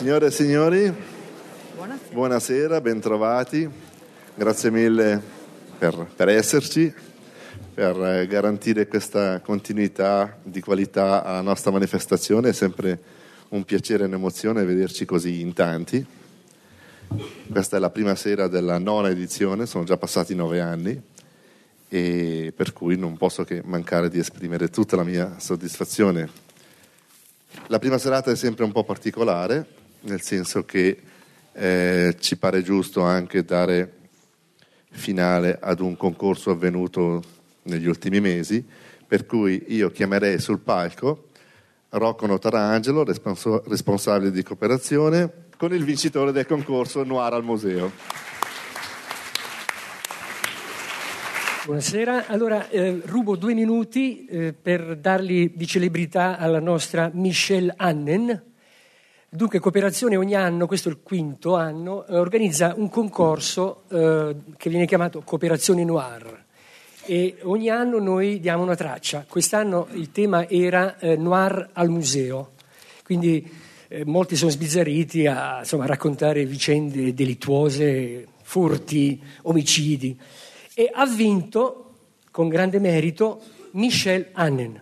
Signore e signori, buonasera, bentrovati. Grazie mille per esserci, per garantire questa continuità di qualità alla nostra manifestazione. È sempre un piacere e un'emozione vederci così in tanti. Questa è la prima sera della 9ª edizione, sono già passati 9 anni e per cui non posso che mancare di esprimere tutta la mia soddisfazione. La prima serata è sempre un po' particolare, nel senso che ci pare giusto anche dare finale ad un concorso avvenuto negli ultimi mesi, per cui io chiamerei sul palco Rocco Notarangelo, responsabile di cooperazione, con il vincitore del concorso Noir al Museo. Buonasera, allora rubo 2 minuti per darli di celebrità alla nostra Michelle Annen. Dunque Cooperazione ogni anno, questo è il 5º anno, organizza un concorso che viene chiamato Cooperazione Noir e ogni anno noi diamo una traccia. Quest'anno il tema era Noir al Museo, quindi molti sono sbizzarriti a raccontare vicende delittuose, furti, omicidi. E ha vinto, con grande merito, Michelle Annen.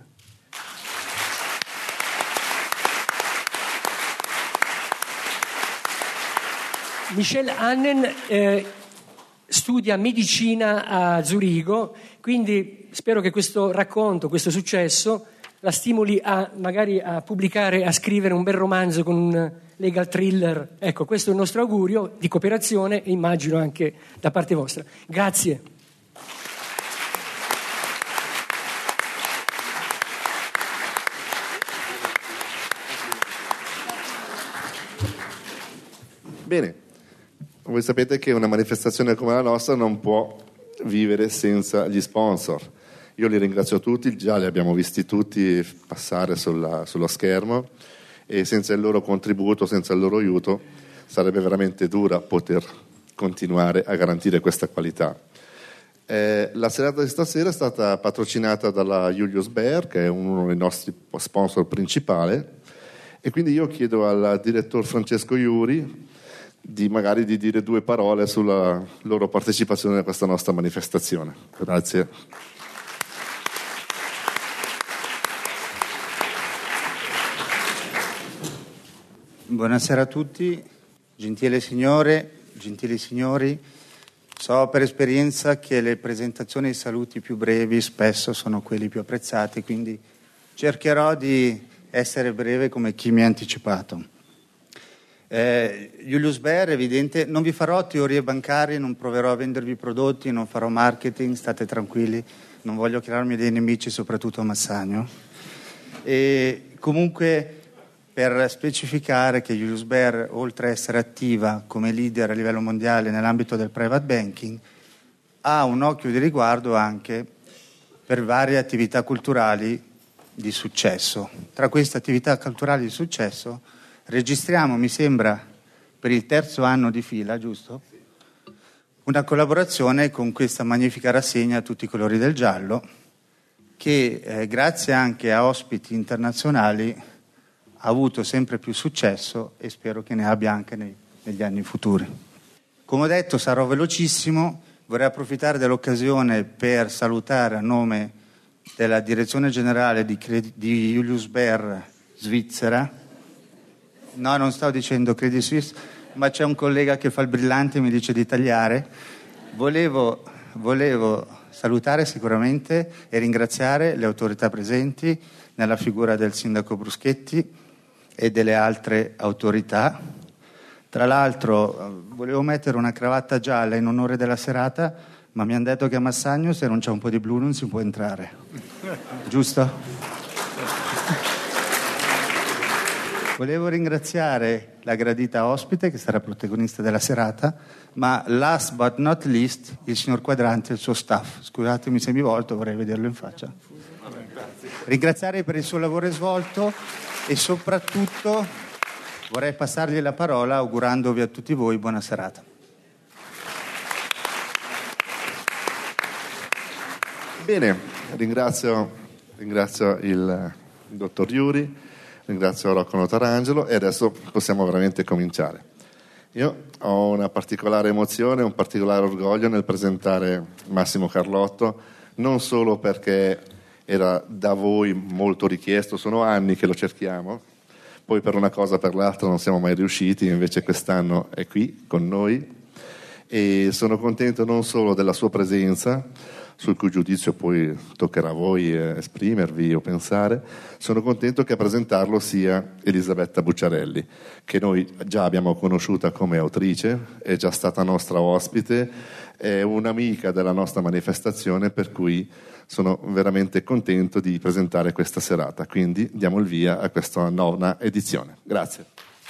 Michelle Annen studia medicina a Zurigo, quindi spero che questo racconto, questo successo, la stimoli magari a pubblicare, a scrivere un bel romanzo con un legal thriller. Ecco, questo è il nostro augurio di cooperazione e immagino anche da parte vostra. Grazie. Bene, voi sapete che una manifestazione come la nostra non può vivere senza gli sponsor. Io li ringrazio tutti, già li abbiamo visti tutti passare sullo schermo e senza il loro contributo, senza il loro aiuto, sarebbe veramente dura poter continuare a garantire questa qualità. La serata di stasera è stata patrocinata dalla Julius Baer, che è uno dei nostri sponsor principali, e quindi io chiedo al direttore Francesco Iuri di dire 2 parole sulla loro partecipazione a questa nostra manifestazione. Grazie. Buonasera a tutti, gentili signore, gentili signori. So per esperienza che le presentazioni e i saluti più brevi spesso sono quelli più apprezzati, quindi cercherò di essere breve come chi mi ha anticipato. Julius Baer, evidente, non vi farò teorie bancarie, non proverò a vendervi prodotti, non farò marketing, state tranquilli, non voglio crearmi dei nemici, soprattutto a Massagno. E comunque per specificare che Julius Baer, oltre a essere attiva come leader a livello mondiale nell'ambito del private banking, ha un occhio di riguardo anche per varie attività culturali di successo. Tra queste attività culturali di successo registriamo, mi sembra, per il 3º anno di fila, giusto? Una collaborazione con questa magnifica rassegna a tutti i colori del giallo, che grazie anche a ospiti internazionali ha avuto sempre più successo e spero che ne abbia anche negli anni futuri. Come ho detto, sarò velocissimo, vorrei approfittare dell'occasione per salutare a nome della Direzione Generale di Julius Baer Svizzera. No, non sto dicendo Credit Suisse, ma c'è un collega che fa il brillante e mi dice di tagliare. Volevo salutare sicuramente e ringraziare le autorità presenti nella figura del sindaco Bruschetti e delle altre autorità. Tra l'altro volevo mettere una cravatta gialla in onore della serata, ma mi hanno detto che a Massagno se non c'è un po' di blu non si può entrare. Giusto? Volevo ringraziare la gradita ospite che sarà protagonista della serata, ma last but not least il signor Quadranti e il suo staff. Scusatemi se mi volto, vorrei vederlo in faccia. Ringraziare per il suo lavoro svolto e soprattutto vorrei passargli la parola augurandovi a tutti voi buona serata. Bene, ringrazio il dottor Iuri. ringrazio Rocco Notarangelo e adesso possiamo veramente cominciare. Io ho una particolare emozione, un particolare orgoglio nel presentare Massimo Carlotto, non solo perché era da voi molto richiesto, sono anni che lo cerchiamo, poi per una cosa o per l'altra non siamo mai riusciti, invece quest'anno è qui con noi e sono contento non solo della sua presenza, sul cui giudizio poi toccherà a voi esprimervi o pensare, sono contento che a presentarlo sia Elisabetta Bucciarelli, che noi già abbiamo conosciuta come autrice, è già stata nostra ospite, è un'amica della nostra manifestazione, per cui sono veramente contento di presentare questa serata. Quindi diamo il via a questa 9ª edizione. Grazie.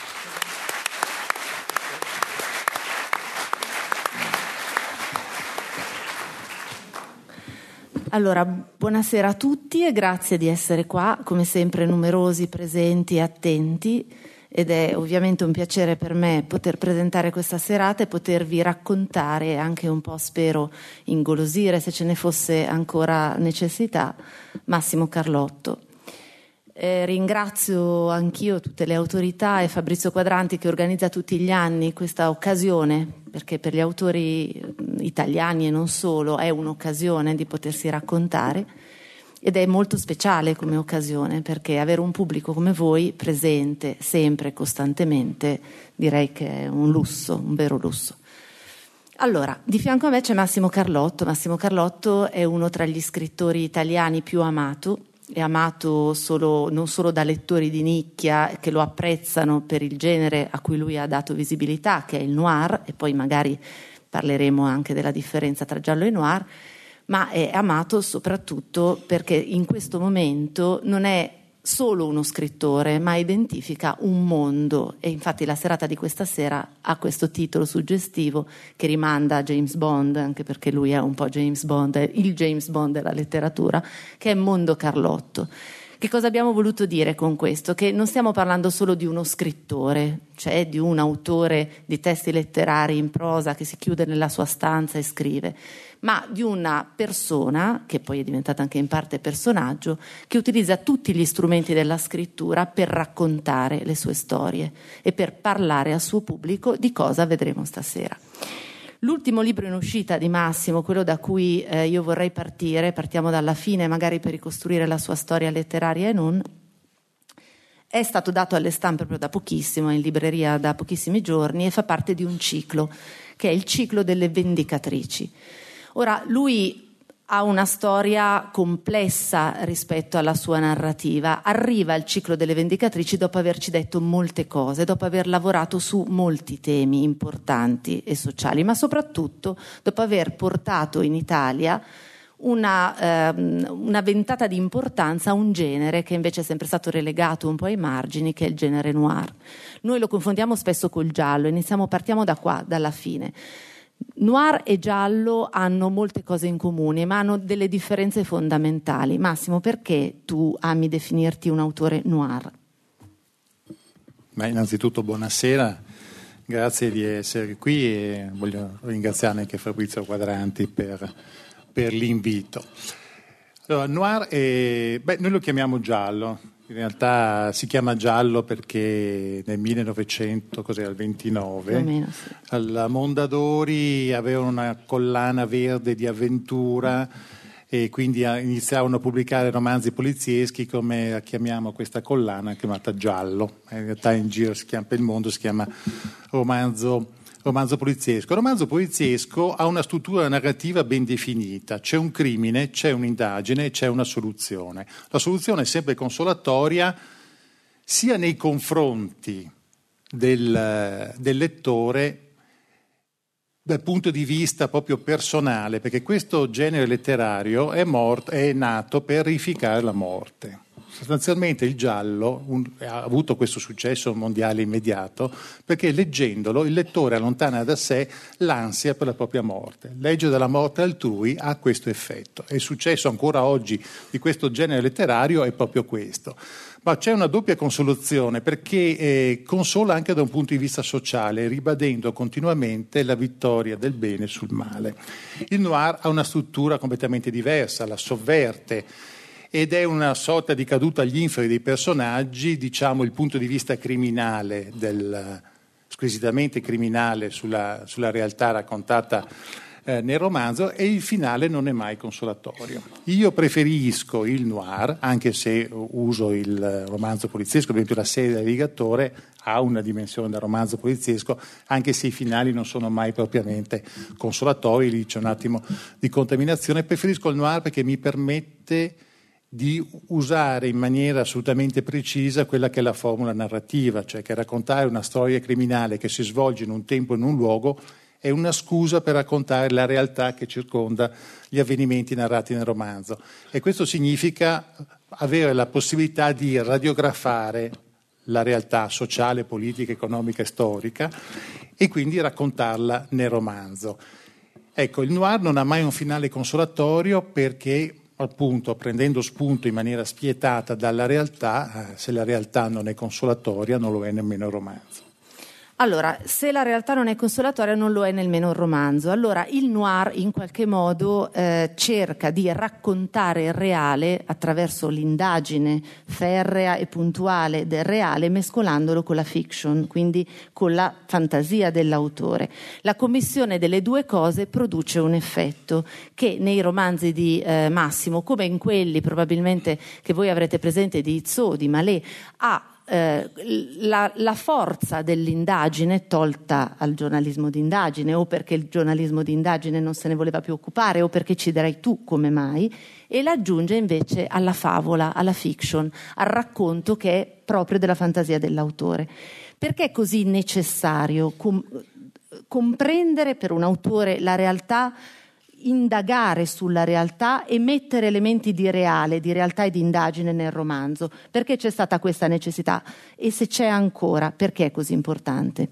Allora, buonasera a tutti e grazie di essere qua, come sempre numerosi, presenti e attenti, ed è ovviamente un piacere per me poter presentare questa serata e potervi raccontare, anche un po' spero ingolosire se ce ne fosse ancora necessità, Massimo Carlotto. Ringrazio anch'io tutte le autorità e Fabrizio Quadranti che organizza tutti gli anni questa occasione, perché per gli autori italiani e non solo è un'occasione di potersi raccontare ed è molto speciale come occasione, perché avere un pubblico come voi presente sempre, costantemente, direi che è un lusso, un vero lusso. Allora, di fianco a me c'è Massimo Carlotto. Massimo Carlotto è uno tra gli scrittori italiani più amato. È amato non solo da lettori di nicchia che lo apprezzano per il genere a cui lui ha dato visibilità, che è il noir, e poi magari parleremo anche della differenza tra giallo e noir, ma è amato soprattutto perché in questo momento non è solo uno scrittore, ma identifica un mondo, e infatti la serata di questa sera ha questo titolo suggestivo che rimanda a James Bond, anche perché lui è un po' James Bond, è il James Bond della letteratura, che è Mondo Carlotto. Che cosa abbiamo voluto dire con questo? Che non stiamo parlando solo di uno scrittore, cioè di un autore di testi letterari in prosa che si chiude nella sua stanza e scrive, ma di una persona, che poi è diventata anche in parte personaggio, che utilizza tutti gli strumenti della scrittura per raccontare le sue storie e per parlare al suo pubblico di cosa vedremo stasera. L'ultimo libro in uscita di Massimo, quello da cui io vorrei partire, partiamo dalla fine magari per ricostruire la sua storia letteraria e non, è stato dato alle stampe proprio da pochissimo, è in libreria da pochissimi giorni e fa parte di un ciclo, che è il ciclo delle Vendicatrici. Ora, lui ha una storia complessa rispetto alla sua narrativa. Arriva al ciclo delle Vendicatrici dopo averci detto molte cose, dopo aver lavorato su molti temi importanti e sociali, ma soprattutto dopo aver portato in Italia una ventata di importanza a un genere che invece è sempre stato relegato un po' ai margini, che è il genere noir. Noi lo confondiamo spesso col giallo, partiamo da qua, dalla fine. Noir e giallo hanno molte cose in comune, ma hanno delle differenze fondamentali. Massimo, perché tu ami definirti un autore noir? Beh, innanzitutto buonasera, grazie di essere qui e voglio ringraziare anche Fabrizio Quadranti per l'invito. Allora, noir noi lo chiamiamo giallo. In realtà si chiama giallo perché nel 1929 meno, sì, alla Mondadori avevano una collana verde di avventura e quindi iniziavano a pubblicare romanzi polizieschi, come la chiamiamo questa collana, chiamata giallo. In realtà in giro per il mondo si chiama romanzo poliziesco. Il romanzo poliziesco ha una struttura narrativa ben definita. C'è un crimine, c'è un'indagine, c'è una soluzione. La soluzione è sempre consolatoria sia nei confronti del lettore dal punto di vista proprio personale, perché questo genere letterario è nato per reificare la morte. Sostanzialmente il giallo ha avuto questo successo mondiale immediato perché leggendolo il lettore allontana da sé l'ansia per la propria morte. Leggere la morte altrui ha questo effetto. E il successo ancora oggi di questo genere letterario è proprio questo. Ma c'è una doppia consolazione perché consola anche da un punto di vista sociale, ribadendo continuamente la vittoria del bene sul male. Il noir ha una struttura completamente diversa, la sovverte ed è una sorta di caduta agli inferi dei personaggi, diciamo il punto di vista criminale, squisitamente criminale sulla realtà raccontata nel romanzo, e il finale non è mai consolatorio. Io preferisco il noir, anche se uso il romanzo poliziesco, per esempio la serie del Navigatore ha una dimensione da romanzo poliziesco, anche se i finali non sono mai propriamente consolatori, lì c'è un attimo di contaminazione. Preferisco il noir perché mi permette di usare in maniera assolutamente precisa quella che è la formula narrativa, cioè che raccontare una storia criminale che si svolge in un tempo e in un luogo è una scusa per raccontare la realtà che circonda gli avvenimenti narrati nel romanzo, e questo significa avere la possibilità di radiografare la realtà sociale, politica, economica e storica e quindi raccontarla nel romanzo. Ecco, il noir non ha mai un finale consolatorio perché, appunto, prendendo spunto in maniera spietata dalla realtà, se la realtà non è consolatoria non lo è nemmeno il romanzo. Allora, se la realtà non è consolatoria non lo è nemmeno il romanzo. Allora il noir in qualche modo cerca di raccontare il reale attraverso l'indagine ferrea e puntuale del reale, mescolandolo con la fiction, quindi con la fantasia dell'autore. La commissione delle due cose produce un effetto che nei romanzi di Massimo, come in quelli probabilmente che voi avrete presente di Izzò, di Malé, ha la forza dell'indagine tolta al giornalismo d'indagine, o perché il giornalismo d'indagine non se ne voleva più occupare, o perché ci dirai tu come mai, e l'aggiunge invece alla favola, alla fiction, al racconto che è proprio della fantasia dell'autore. Perché è così necessario comprendere per un autore la realtà, indagare sulla realtà e mettere elementi di reale, di realtà e di indagine nel romanzo? Perché c'è stata questa necessità? E se c'è ancora, perché è così importante?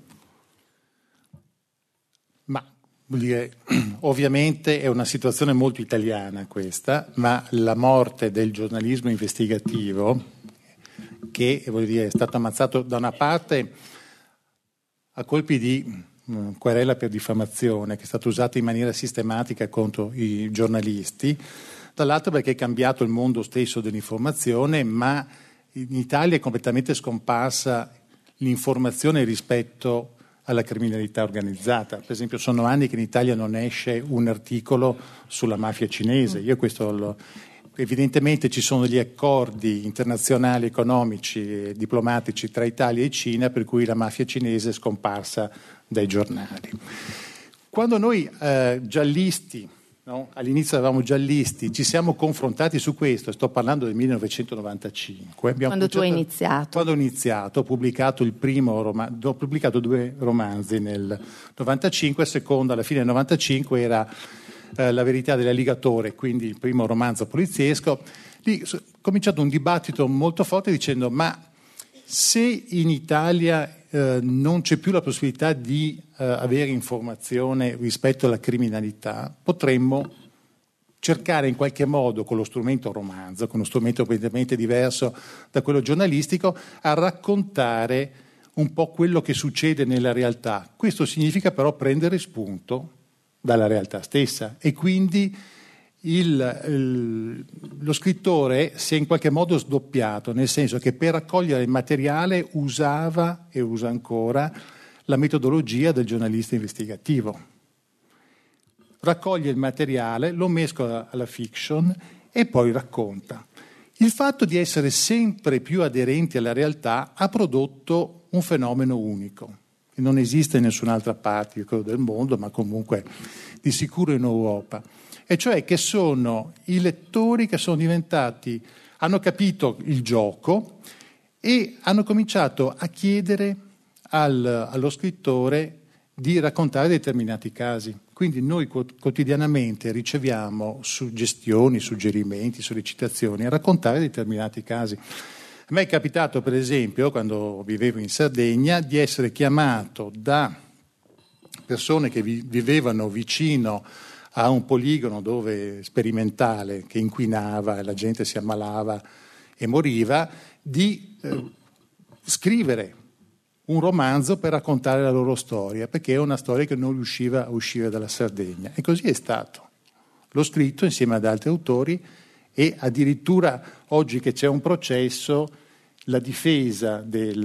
Ma vuol dire, ovviamente è una situazione molto italiana questa, ma la morte del giornalismo investigativo, che vuol dire, è stato ammazzato da una parte a colpi di querela per diffamazione che è stata usata in maniera sistematica contro i giornalisti, dall'altro perché è cambiato il mondo stesso dell'informazione, ma in Italia è completamente scomparsa l'informazione rispetto alla criminalità organizzata. Per esempio sono anni che in Italia non esce un articolo sulla mafia cinese. Io questo evidentemente ci sono degli accordi internazionali, economici e diplomatici tra Italia e Cina per cui la mafia cinese è scomparsa dai giornali. Quando noi giallisti, no? All'inizio eravamo giallisti, ci siamo confrontati su questo, sto parlando del 1995. Quando tu hai iniziato? Quando ho iniziato, ho pubblicato ho pubblicato 2 romanzi nel 95, il secondo alla fine del 95 era La verità dell'alligatore, quindi il primo romanzo poliziesco. Lì ho cominciato un dibattito molto forte dicendo: ma se in Italia non c'è più la possibilità di avere informazione rispetto alla criminalità, potremmo cercare in qualche modo con lo strumento romanzo, con uno strumento completamente diverso da quello giornalistico, a raccontare un po' quello che succede nella realtà. Questo significa però prendere spunto dalla realtà stessa, e quindi lo scrittore si è in qualche modo sdoppiato, nel senso che per raccogliere il materiale usava e usa ancora la metodologia del giornalista investigativo. Raccoglie il materiale, lo mescola alla fiction e poi racconta. Il fatto di essere sempre più aderenti alla realtà ha prodotto un fenomeno unico che non esiste in nessun'altra parte del mondo, ma comunque di sicuro in Europa. E cioè che sono i lettori che hanno capito il gioco e hanno cominciato a chiedere allo scrittore di raccontare determinati casi. Quindi noi quotidianamente riceviamo suggestioni, suggerimenti, sollecitazioni a raccontare determinati casi. A me è capitato, per esempio, quando vivevo in Sardegna, di essere chiamato da persone che vivevano vicino a un poligono sperimentale che inquinava e la gente si ammalava e moriva, di scrivere un romanzo per raccontare la loro storia, perché è una storia che non riusciva a uscire dalla Sardegna. E così è stato. L'ho scritto insieme ad altri autori e addirittura oggi che c'è un processo, la difesa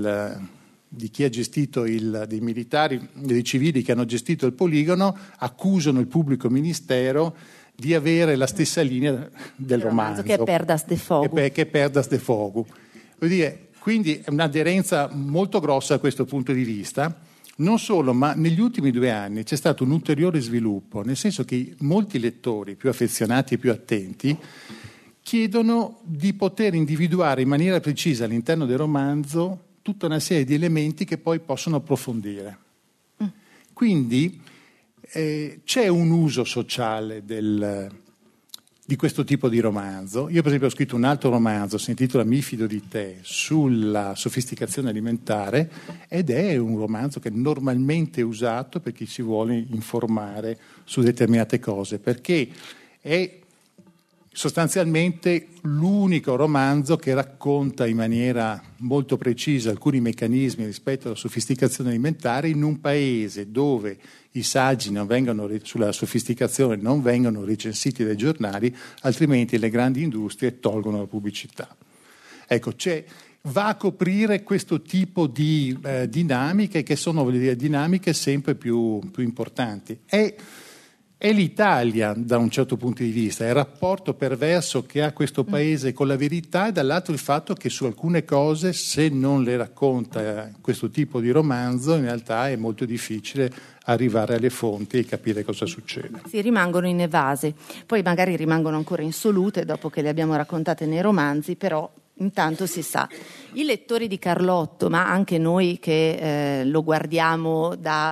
di chi ha gestito dei militari, dei civili che hanno gestito il poligono, accusano il pubblico ministero di avere la stessa linea del romanzo. Che è Perdas de Fogo. Che è Perdas de Fogo. Vuol dire, quindi è un'aderenza molto grossa da questo punto di vista. Non solo, ma negli ultimi 2 anni c'è stato un ulteriore sviluppo, nel senso che molti lettori più affezionati e più attenti chiedono di poter individuare in maniera precisa all'interno del romanzo tutta una serie di elementi che poi possono approfondire. Quindi c'è un uso sociale di questo tipo di romanzo. Io per esempio ho scritto un altro romanzo, si intitola Mi fido di te, sulla sofisticazione alimentare, ed è un romanzo che è normalmente usato per chi si vuole informare su determinate cose, perché è sostanzialmente l'unico romanzo che racconta in maniera molto precisa alcuni meccanismi rispetto alla sofisticazione alimentare in un paese dove i saggi sulla sofisticazione non vengono recensiti dai giornali, altrimenti le grandi industrie tolgono la pubblicità. Ecco, va a coprire questo tipo di dinamiche che sono dinamiche sempre più importanti. È l'Italia da un certo punto di vista, è il rapporto perverso che ha questo paese con la verità, e dall'altro il fatto che su alcune cose, se non le racconta questo tipo di romanzo, in realtà è molto difficile arrivare alle fonti e capire cosa succede. Sì, rimangono inevase, poi magari rimangono ancora insolute dopo che le abbiamo raccontate nei romanzi, però intanto si sa. I lettori di Carlotto, ma anche noi che lo guardiamo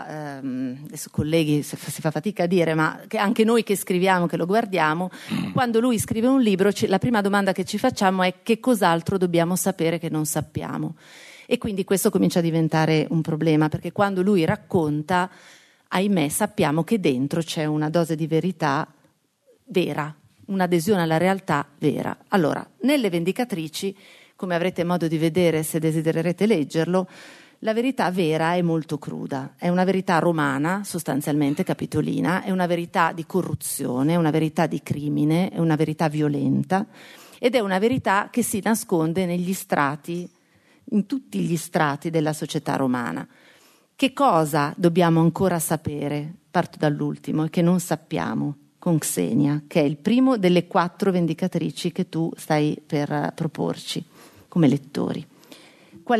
adesso colleghi si fa fatica a dire, ma che anche noi che scriviamo, che lo guardiamo, quando lui scrive un libro la prima domanda che ci facciamo è: che cos'altro dobbiamo sapere che non sappiamo? E quindi questo comincia a diventare un problema, perché quando lui racconta, ahimè, sappiamo che dentro c'è una dose di verità vera, un'adesione alla realtà vera. Allora, nelle Vendicatrici, come avrete modo di vedere se desidererete leggerlo, la verità vera è molto cruda, è una verità romana, sostanzialmente capitolina, è una verità di corruzione, è una verità di crimine, è una verità violenta, ed è una verità che si nasconde negli strati, in tutti gli strati della società romana. Che cosa dobbiamo ancora sapere? Parto dall'ultimo, e che non sappiamo, con Xenia, che è il primo delle 4 vendicatrici che tu stai per proporci come lettori. Qual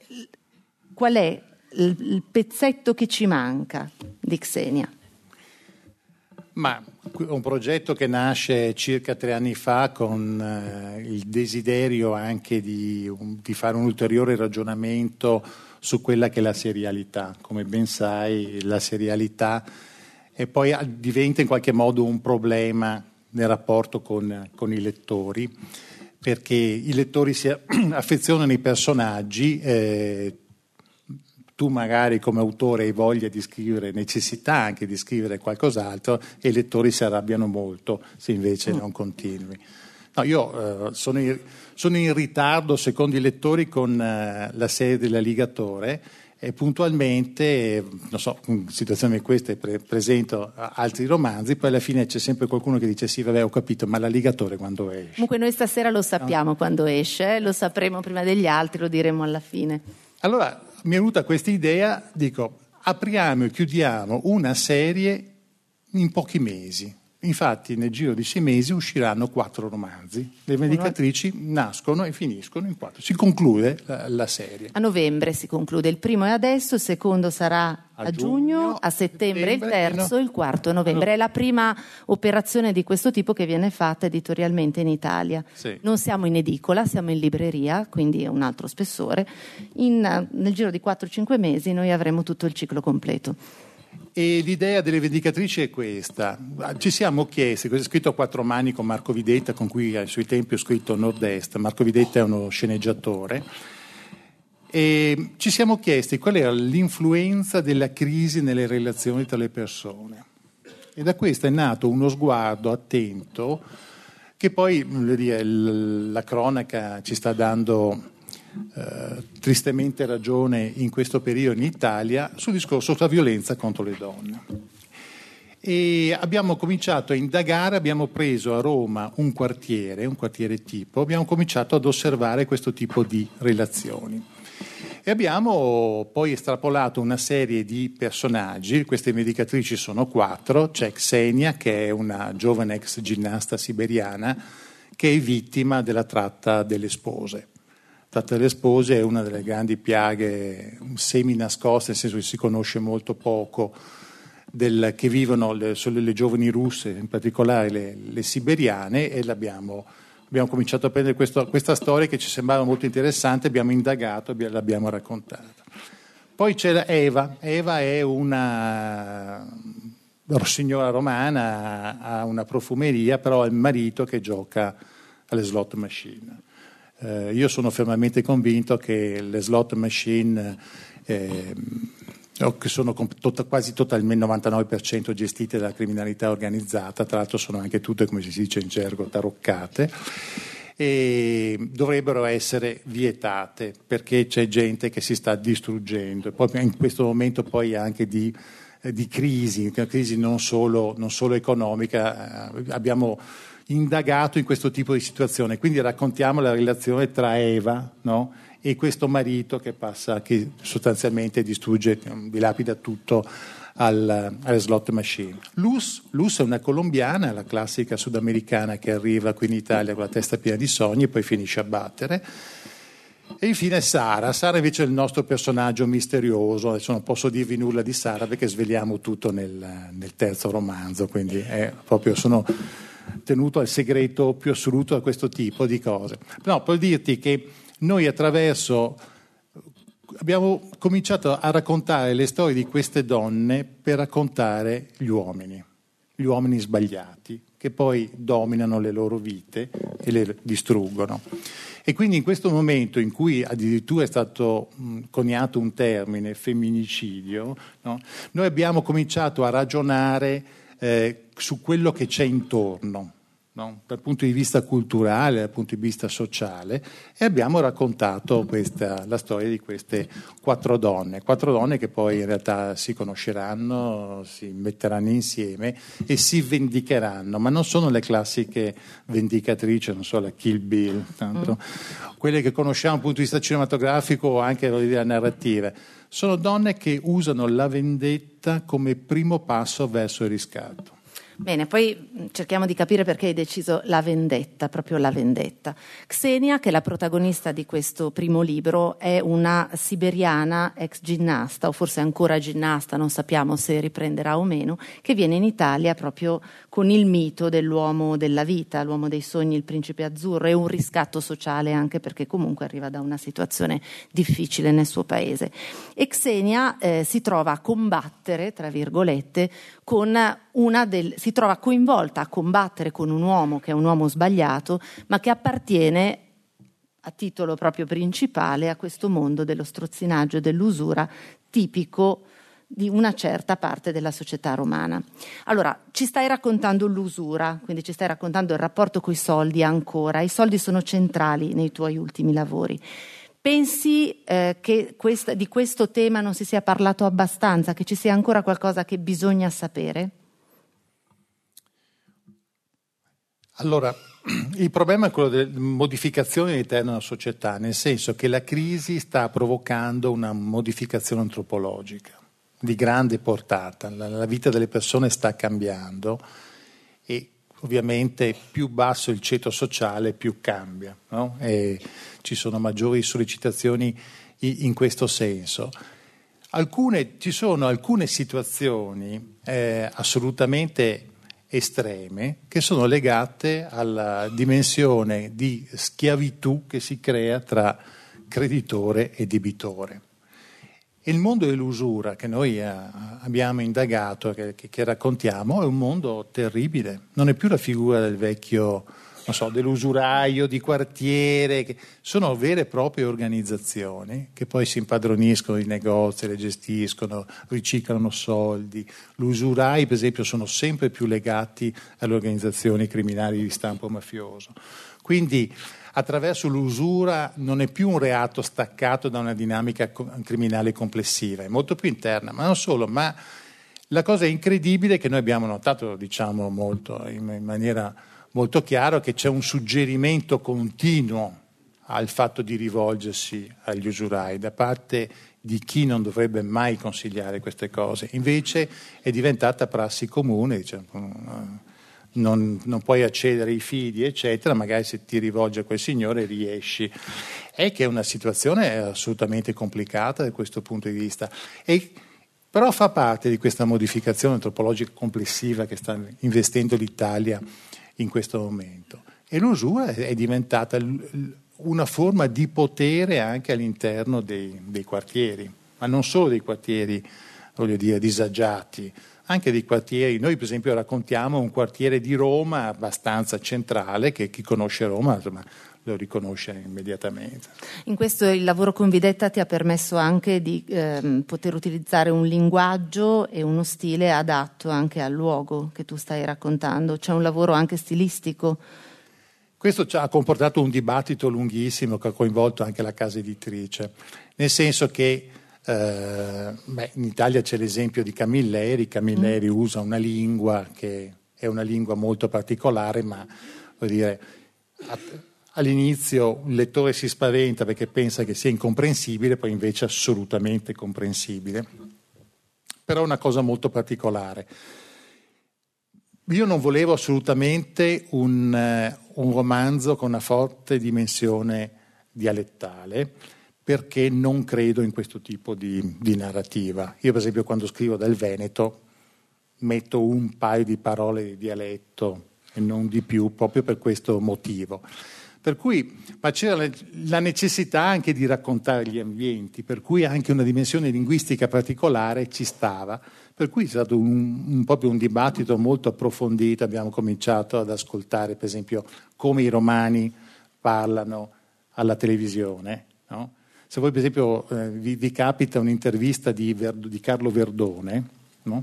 è il pezzetto che ci manca di Xenia? Ma un progetto che nasce circa 3 anni fa con il desiderio anche di fare un ulteriore ragionamento su quella che è la serialità. Come ben sai, la serialità e poi diventa in qualche modo un problema nel rapporto con i lettori, perché i lettori si affezionano ai personaggi, tu magari come autore hai voglia di scrivere, necessità anche di scrivere qualcos'altro, e i lettori si arrabbiano molto se invece non continui. No, io sono in ritardo secondo i lettori con la serie dell'Alligatore, e puntualmente, non so, in situazioni come queste presento altri romanzi, poi alla fine c'è sempre qualcuno che dice: sì, vabbè, ho capito, ma l'Alligatore quando esce? Comunque noi stasera lo sappiamo, no? Quando esce, lo sapremo prima degli altri, lo diremo alla fine. Allora mi è venuta questa idea, dico, apriamo e chiudiamo una serie in pochi mesi. Infatti nel giro di 6 mesi usciranno 4 romanzi. Le Vendicatrici nascono e finiscono in 4. Si conclude la serie. A novembre si conclude. Il primo è adesso, il secondo sarà a giugno, a settembre il terzo, il quarto a novembre. È la prima operazione di questo tipo che viene fatta editorialmente in Italia. Sì. Non siamo in edicola, siamo in libreria, quindi è un altro spessore. Nel giro di 4-5 mesi noi avremo tutto il ciclo completo. E l'idea delle Vendicatrici è questa. Ci siamo chiesti, ho scritto a 4 mani con Marco Videtta, con cui ai suoi tempi ho scritto Nord-Est. Marco Videtta è uno sceneggiatore, e ci siamo chiesti qual era l'influenza della crisi nelle relazioni tra le persone, e da questo è nato uno sguardo attento che poi la cronaca ci sta dando tristemente ragione in questo periodo in Italia sul discorso sulla violenza contro le donne. E abbiamo cominciato a indagare, abbiamo preso a Roma un quartiere tipo, abbiamo cominciato ad osservare questo tipo di relazioni. E abbiamo poi estrapolato una serie di personaggi, queste medicatrici sono 4, c'è Xenia che è una giovane ex ginnasta siberiana che è vittima della tratta delle spose. La tratta delle spose è una delle grandi piaghe semi-nascoste, nel senso che si conosce molto poco, che vivono le giovani russe, in particolare le siberiane, e abbiamo cominciato a prendere questa storia che ci sembrava molto interessante, abbiamo indagato e l'abbiamo raccontata. Poi c'era Eva è una signora romana, ha una profumeria, però ha il marito che gioca alle slot machine. Io sono fermamente convinto che le slot machine che sono quasi totalmente, 99% gestite dalla criminalità organizzata, tra l'altro sono anche tutte, come si dice in gergo, taroccate, e dovrebbero essere vietate perché c'è gente che si sta distruggendo. Poi in questo momento poi anche di crisi, una crisi non solo economica, abbiamo indagato in questo tipo di situazione, quindi raccontiamo la relazione tra Eva, no? E questo marito che sostanzialmente distrugge, dilapida tutto alle slot machine. Luz è una colombiana, la classica sudamericana che arriva qui in Italia con la testa piena di sogni e poi finisce a battere. E infine Sara invece è il nostro personaggio misterioso. Adesso non posso dirvi nulla di Sara perché sveliamo tutto nel terzo romanzo, quindi sono tenuto al segreto più assoluto a questo tipo di cose. No, per dirti che noi abbiamo cominciato a raccontare le storie di queste donne per raccontare gli uomini sbagliati, che poi dominano le loro vite e le distruggono. E quindi in questo momento in cui addirittura è stato coniato un termine, femminicidio, no? Noi abbiamo cominciato a ragionare su quello che c'è intorno, no? Dal punto di vista culturale, dal punto di vista sociale, e abbiamo raccontato la storia di queste 4 donne che poi in realtà si conosceranno, si metteranno insieme e si vendicheranno, ma non sono le classiche vendicatrici, non so, la Kill Bill, tanto, quelle che conosciamo dal punto di vista cinematografico o anche dalla narrativa. Sono donne che usano la vendetta come primo passo verso il riscatto. Bene, poi cerchiamo di capire perché hai deciso la vendetta, proprio la vendetta. Xenia, che è la protagonista di questo primo libro, è una siberiana ex ginnasta, o forse ancora ginnasta, non sappiamo se riprenderà o meno, che viene in Italia proprio con il mito dell'uomo della vita, l'uomo dei sogni, il principe azzurro, e un riscatto sociale anche perché comunque arriva da una situazione difficile nel suo paese. E Xenia si trova a combattere, tra virgolette, si trova coinvolta a combattere con un uomo che è un uomo sbagliato, ma che appartiene a titolo proprio principale a questo mondo dello strozzinaggio e dell'usura tipico di una certa parte della società romana. Allora, ci stai raccontando l'usura, quindi ci stai raccontando il rapporto coi soldi ancora. I soldi sono centrali nei tuoi ultimi lavori. Pensi che di questo tema non si sia parlato abbastanza, che ci sia ancora qualcosa che bisogna sapere? Allora, il problema è quello della modificazione all'interno della società, nel senso che la crisi sta provocando una modificazione antropologica di grande portata. La vita delle persone sta cambiando e ovviamente più basso il ceto sociale più cambia, no? E ci sono maggiori sollecitazioni in questo senso. Ci sono alcune situazioni assolutamente estreme che sono legate alla dimensione di schiavitù che si crea tra creditore e debitore. Il mondo dell'usura che noi abbiamo indagato, che raccontiamo, è un mondo terribile. Non è più la figura del vecchio, non so, dell'usuraio di quartiere, che sono vere e proprie organizzazioni che poi si impadroniscono di negozi, le gestiscono, riciclano soldi. Gli usurai, per esempio, sono sempre più legati alle organizzazioni criminali di stampo mafioso. Quindi attraverso l'usura non è più un reato staccato da una dinamica criminale complessiva, è molto più interna, ma non solo, ma La cosa incredibile è che noi abbiamo notato, diciamo molto, in maniera molto chiara, che c'è un suggerimento continuo al fatto di rivolgersi agli usurai da parte di chi non dovrebbe mai consigliare queste cose. Invece è diventata prassi comune, diciamo, non puoi accedere ai fidi, eccetera, magari se ti rivolgi a quel signore riesci. È che è una situazione assolutamente complicata da questo punto di vista, però fa parte di questa modificazione antropologica complessiva che sta investendo l'Italia in questo momento. E l'usura è diventata una forma di potere anche all'interno dei quartieri, ma non solo dei quartieri, voglio dire, disagiati, anche dei quartieri. Noi per esempio raccontiamo un quartiere di Roma abbastanza centrale che chi conosce Roma insomma, lo riconosce immediatamente. In questo il lavoro con Videtta ti ha permesso anche di poter utilizzare un linguaggio e uno stile adatto anche al luogo che tu stai raccontando. C'è un lavoro anche stilistico. Questo ci ha comportato un dibattito lunghissimo che ha coinvolto anche la casa editrice, nel senso che in Italia c'è l'esempio di Camilleri. Camilleri usa una lingua che è una lingua molto particolare, ma vuol dire all'inizio il lettore si spaventa perché pensa che sia incomprensibile, poi invece è assolutamente comprensibile. Però è una cosa molto particolare. Io non volevo assolutamente un romanzo con una forte dimensione dialettale, perché non credo in questo tipo di narrativa. Io per esempio quando scrivo del Veneto metto un paio di parole di dialetto e non di più, proprio per questo motivo. Per cui, ma c'era la necessità anche di raccontare gli ambienti, per cui anche una dimensione linguistica particolare ci stava, per cui è stato proprio un dibattito molto approfondito. Abbiamo cominciato ad ascoltare per esempio come i romani parlano alla televisione, no? Se voi per esempio vi capita un'intervista di Carlo Verdone, no?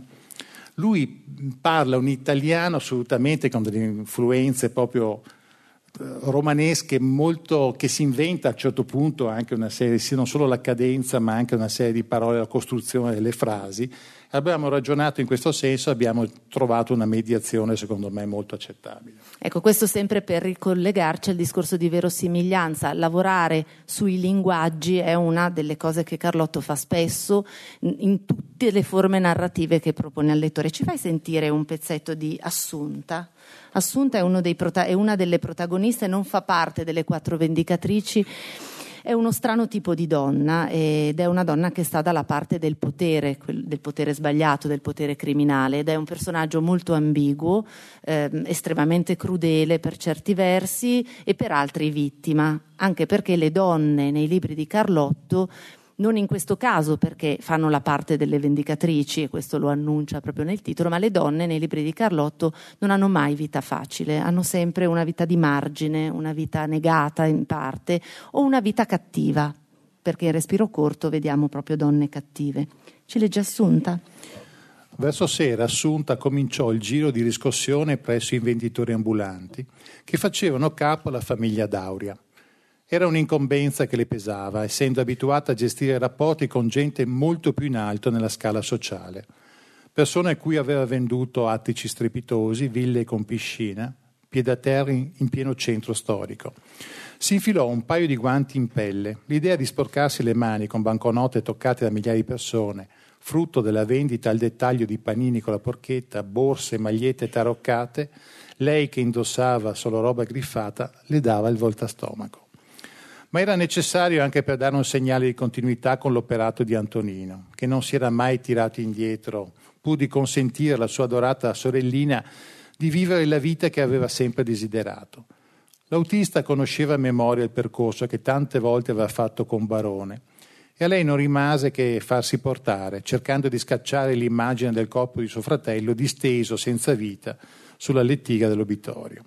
Lui parla un italiano assolutamente con delle influenze proprio romanesche, molto, che si inventa a un certo punto anche una serie, non solo la cadenza ma anche una serie di parole, la costruzione delle frasi. Abbiamo ragionato in questo senso, abbiamo trovato una mediazione secondo me molto accettabile. Ecco, questo sempre per ricollegarci al discorso di verosimiglianza. Lavorare sui linguaggi è una delle cose che Carlotto fa spesso in tutte le forme narrative che propone al lettore. Ci fai sentire un pezzetto di Assunta? Assunta è una delle protagoniste, non fa parte delle 4 vendicatrici. È uno strano tipo di donna ed è una donna che sta dalla parte del potere sbagliato, del potere criminale, ed è un personaggio molto ambiguo, estremamente crudele per certi versi e per altri vittima, anche perché le donne nei libri di Carlotto, non in questo caso perché fanno la parte delle vendicatrici, e questo lo annuncia proprio nel titolo, ma le donne nei libri di Carlotto non hanno mai vita facile, hanno sempre una vita di margine, una vita negata in parte o una vita cattiva, perché in Respiro corto vediamo proprio donne cattive. Ci legge Assunta? Verso sera Assunta cominciò il giro di riscossione presso i venditori ambulanti che facevano capo alla famiglia Dauria. Era un'incombenza che le pesava, essendo abituata a gestire rapporti con gente molto più in alto nella scala sociale. Persone a cui aveva venduto attici strepitosi, ville con piscina, pied-à-terre in pieno centro storico. Si infilò un paio di guanti in pelle. L'idea di sporcarsi le mani con banconote toccate da migliaia di persone, frutto della vendita al dettaglio di panini con la porchetta, borse, magliette taroccate, lei che indossava solo roba griffata, le dava il voltastomaco. Ma era necessario anche per dare un segnale di continuità con l'operato di Antonino, che non si era mai tirato indietro, pur di consentire alla sua adorata sorellina di vivere la vita che aveva sempre desiderato. L'autista conosceva a memoria il percorso che tante volte aveva fatto con Barone, e a lei non rimase che farsi portare, cercando di scacciare l'immagine del corpo di suo fratello disteso senza vita sulla lettiga dell'obitorio.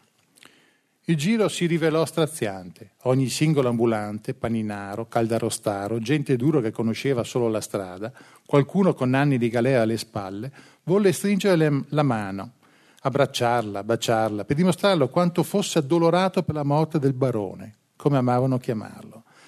Il giro si rivelò straziante. Ogni singolo ambulante, paninaro, caldarostaro, gente duro che conosceva solo la strada, qualcuno con anni di galera alle spalle, volle stringere la mano, abbracciarla, baciarla, per dimostrarle quanto fosse addolorato per la morte del barone, come amavano chiamarlo.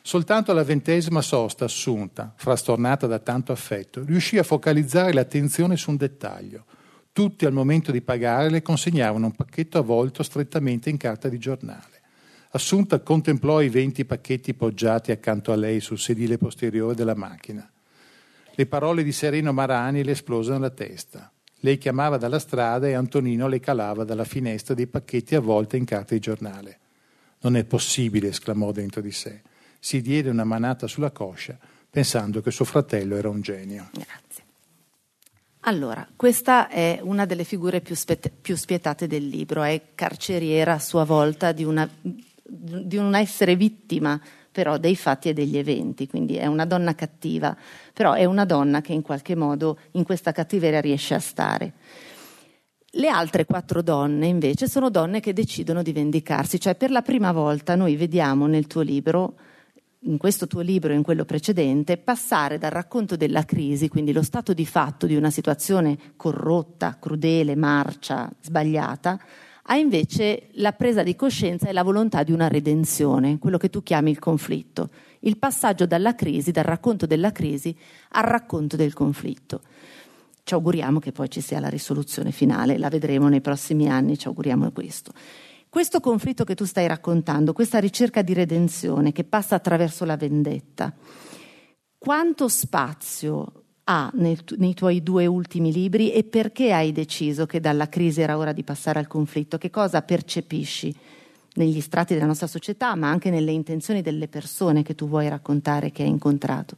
Soltanto alla 20ª sosta Assunta, frastornata da tanto affetto, riuscì a focalizzare l'attenzione su un dettaglio. Tutti al momento di pagare le consegnavano un pacchetto avvolto strettamente in carta di giornale. Assunta contemplò i 20 pacchetti poggiati accanto a lei sul sedile posteriore della macchina. Le parole di Sereno Marani le esplosero nella testa. Lei chiamava dalla strada e Antonino le calava dalla finestra dei pacchetti avvolti in carta di giornale. «Non è possibile», esclamò dentro di sé. Si diede una manata sulla coscia, pensando che suo fratello era un genio. Grazie. Allora, questa è una delle figure più spietate del libro, è carceriera a sua volta di un essere vittima però dei fatti e degli eventi, quindi è una donna cattiva, però è una donna che in qualche modo in questa cattiveria riesce a stare. Le altre 4 donne invece sono donne che decidono di vendicarsi, cioè per la prima volta noi vediamo nel tuo libro, in questo tuo libro e in quello precedente, passare dal racconto della crisi, quindi lo stato di fatto di una situazione corrotta, crudele, marcia, sbagliata, a invece la presa di coscienza e la volontà di una redenzione, quello che tu chiami il conflitto, il passaggio dalla crisi, dal racconto della crisi al racconto del conflitto. Ci auguriamo che poi ci sia la risoluzione finale, la vedremo nei prossimi anni, ci auguriamo questo. Questo conflitto che tu stai raccontando, questa ricerca di redenzione che passa attraverso la vendetta, quanto spazio ha nei tuoi 2 ultimi libri e perché hai deciso che dalla crisi era ora di passare al conflitto? Che cosa percepisci negli strati della nostra società, ma anche nelle intenzioni delle persone che tu vuoi raccontare, che hai incontrato?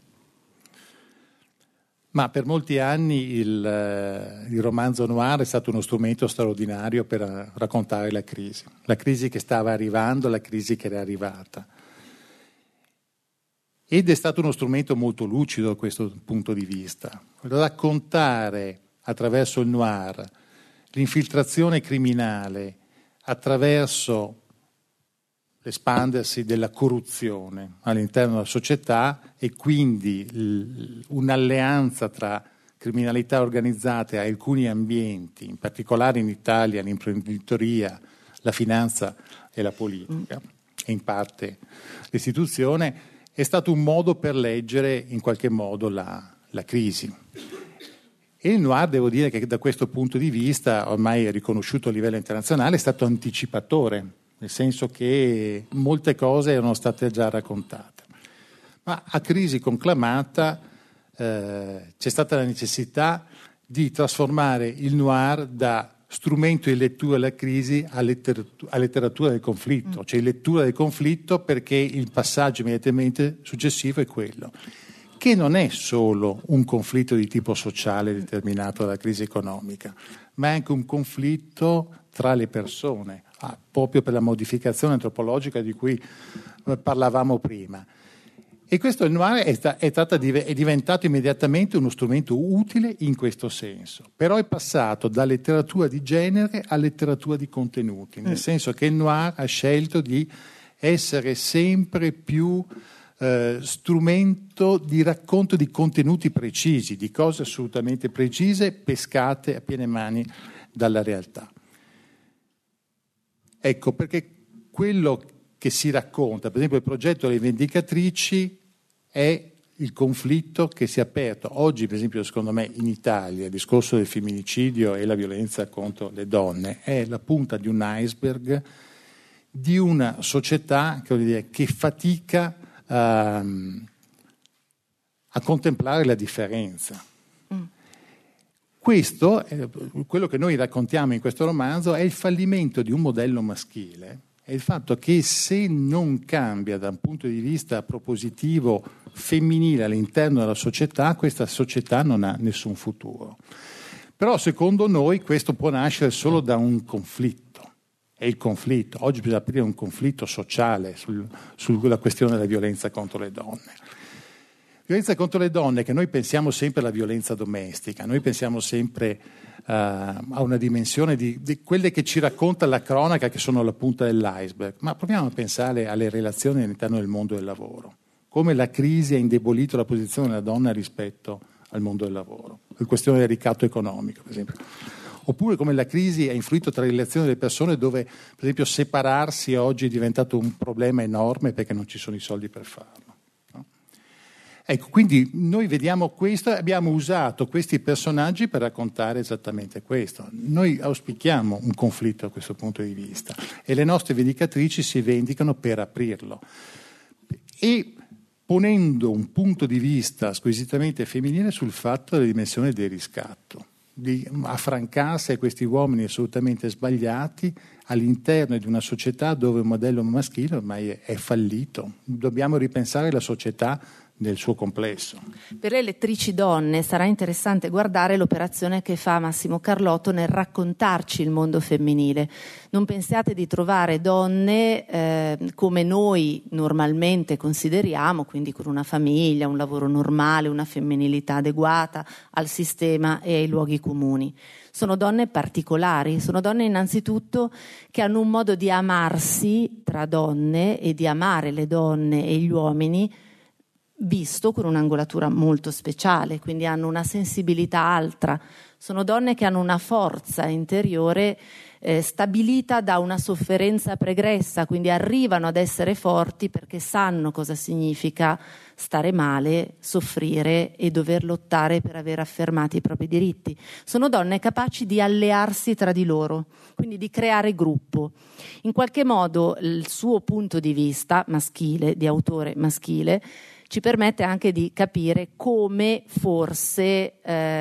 Ma per molti anni il romanzo noir è stato uno strumento straordinario per raccontare la crisi che stava arrivando, la crisi che era arrivata. Ed è stato uno strumento molto lucido da questo punto di vista. Raccontare attraverso il noir l'infiltrazione criminale, attraverso l'espandersi della corruzione all'interno della società e quindi un'alleanza tra criminalità organizzata e alcuni ambienti, in particolare in Italia l'imprenditoria, la finanza e la politica, e in parte l'istituzione, è stato un modo per leggere in qualche modo la crisi. E il noir, devo dire che da questo punto di vista, ormai riconosciuto a livello internazionale, è stato anticipatore, nel senso che molte cose erano state già raccontate. Ma a crisi conclamata c'è stata la necessità di trasformare il noir da strumento di lettura della crisi a letteratura del conflitto, cioè lettura del conflitto, perché il passaggio immediatamente successivo è quello, che non è solo un conflitto di tipo sociale determinato dalla crisi economica, ma è anche un conflitto tra le persone, proprio per la modificazione antropologica di cui parlavamo prima. E questo il noir è diventato immediatamente uno strumento utile in questo senso, però è passato da letteratura di genere a letteratura di contenuti, nel senso che il noir ha scelto di essere sempre più strumento di racconto di contenuti precisi, di cose assolutamente precise, pescate a piene mani dalla realtà. Ecco, perché quello che si racconta, per esempio il progetto delle vendicatrici, è il conflitto che si è aperto. Oggi, per esempio, secondo me, in Italia, il discorso del femminicidio e la violenza contro le donne è la punta di un iceberg di una società che fatica a contemplare la differenza. Questo, quello che noi raccontiamo in questo romanzo, è il fallimento di un modello maschile, è il fatto che se non cambia da un punto di vista propositivo femminile all'interno della società, questa società non ha nessun futuro. Però secondo noi questo può nascere solo da un conflitto. È il conflitto. Oggi bisogna aprire un conflitto sociale sulla questione della violenza contro le donne. Violenza contro le donne, che noi pensiamo sempre alla violenza domestica, noi pensiamo sempre a una dimensione di quelle che ci racconta la cronaca, che sono la punta dell'iceberg, ma proviamo a pensare alle relazioni all'interno del mondo del lavoro, come la crisi ha indebolito la posizione della donna rispetto al mondo del lavoro, la questione del ricatto economico, per esempio. Oppure come la crisi ha influito tra le relazioni delle persone, dove per esempio separarsi oggi è diventato un problema enorme perché non ci sono i soldi per farlo. Ecco, quindi noi vediamo questo, abbiamo usato questi personaggi per raccontare esattamente questo. Noi auspichiamo un conflitto a questo punto di vista e le nostre vendicatrici si vendicano per aprirlo. E ponendo un punto di vista squisitamente femminile sul fatto della dimensione del riscatto, di affrancarsi a questi uomini assolutamente sbagliati all'interno di una società dove il modello maschile ormai è fallito. Dobbiamo ripensare la società nel suo complesso. Per le lettrici donne sarà interessante guardare l'operazione che fa Massimo Carlotto nel raccontarci il mondo femminile. Non pensiate di trovare donne come noi normalmente consideriamo, quindi con una famiglia, un lavoro normale, una femminilità adeguata al sistema e ai luoghi comuni. Sono donne particolari, sono donne innanzitutto che hanno un modo di amarsi tra donne e di amare le donne e gli uomini visto con un'angolatura molto speciale, quindi hanno una sensibilità altra. Sono donne che hanno una forza interiore stabilita da una sofferenza pregressa, quindi arrivano ad essere forti perché sanno cosa significa stare male, soffrire e dover lottare per aver affermati i propri diritti. Sono donne capaci di allearsi tra di loro, quindi di creare gruppo. In qualche modo il suo punto di vista maschile, di autore maschile, ci permette anche di capire come forse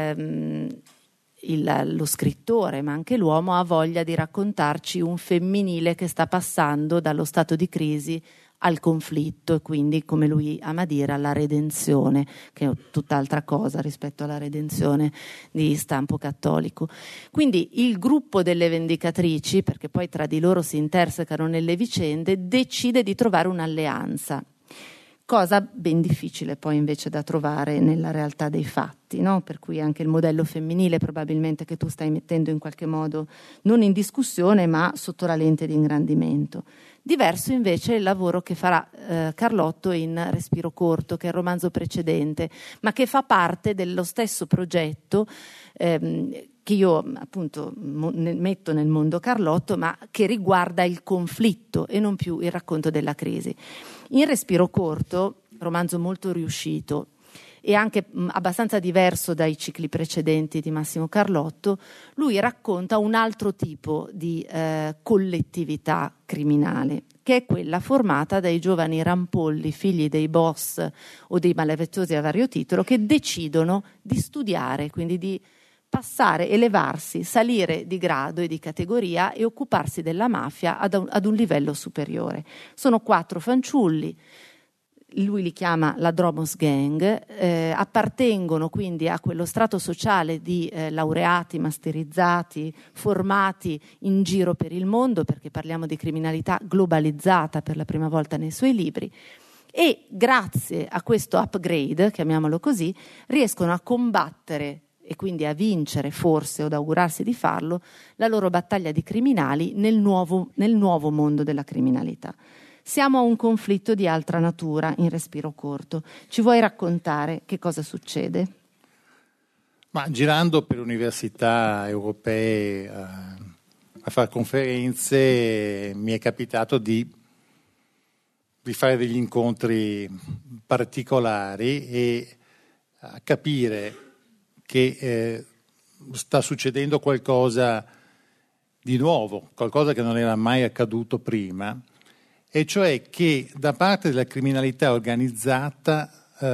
lo scrittore, ma anche l'uomo, ha voglia di raccontarci un femminile che sta passando dallo stato di crisi al conflitto e quindi, come lui ama dire, alla redenzione, che è tutt'altra cosa rispetto alla redenzione di stampo cattolico. Quindi il gruppo delle vendicatrici, perché poi tra di loro si intersecano nelle vicende, decide di trovare un'alleanza. Cosa ben difficile poi invece da trovare nella realtà dei fatti, no? Per cui anche il modello femminile probabilmente che tu stai mettendo in qualche modo non in discussione ma sotto la lente di ingrandimento. Diverso invece è il lavoro che farà Carlotto in Respiro corto, che è il romanzo precedente, ma che fa parte dello stesso progetto che io appunto metto nel mondo Carlotto, ma che riguarda il conflitto e non più il racconto della crisi. In Respiro corto, romanzo molto riuscito e anche abbastanza diverso dai cicli precedenti di Massimo Carlotto, lui racconta un altro tipo di collettività criminale, che è quella formata dai giovani rampolli, figli dei boss o dei malavitosi a vario titolo, che decidono di studiare, quindi di passare, elevarsi, salire di grado e di categoria e occuparsi della mafia ad un livello superiore. Sono 4 fanciulli, lui li chiama la Dromos Gang, appartengono quindi a quello strato sociale di laureati, masterizzati, formati in giro per il mondo, perché parliamo di criminalità globalizzata per la prima volta nei suoi libri, e grazie a questo upgrade, chiamiamolo così, riescono a combattere e quindi a vincere, forse, o ad augurarsi di farlo, la loro battaglia di criminali nel nuovo mondo della criminalità. Siamo a un conflitto di altra natura in Respiro corto. Ci vuoi raccontare che cosa succede? Ma girando per università europee a fare conferenze mi è capitato di fare degli incontri particolari e a capire che sta succedendo qualcosa di nuovo, qualcosa che non era mai accaduto prima, e cioè che da parte della criminalità organizzata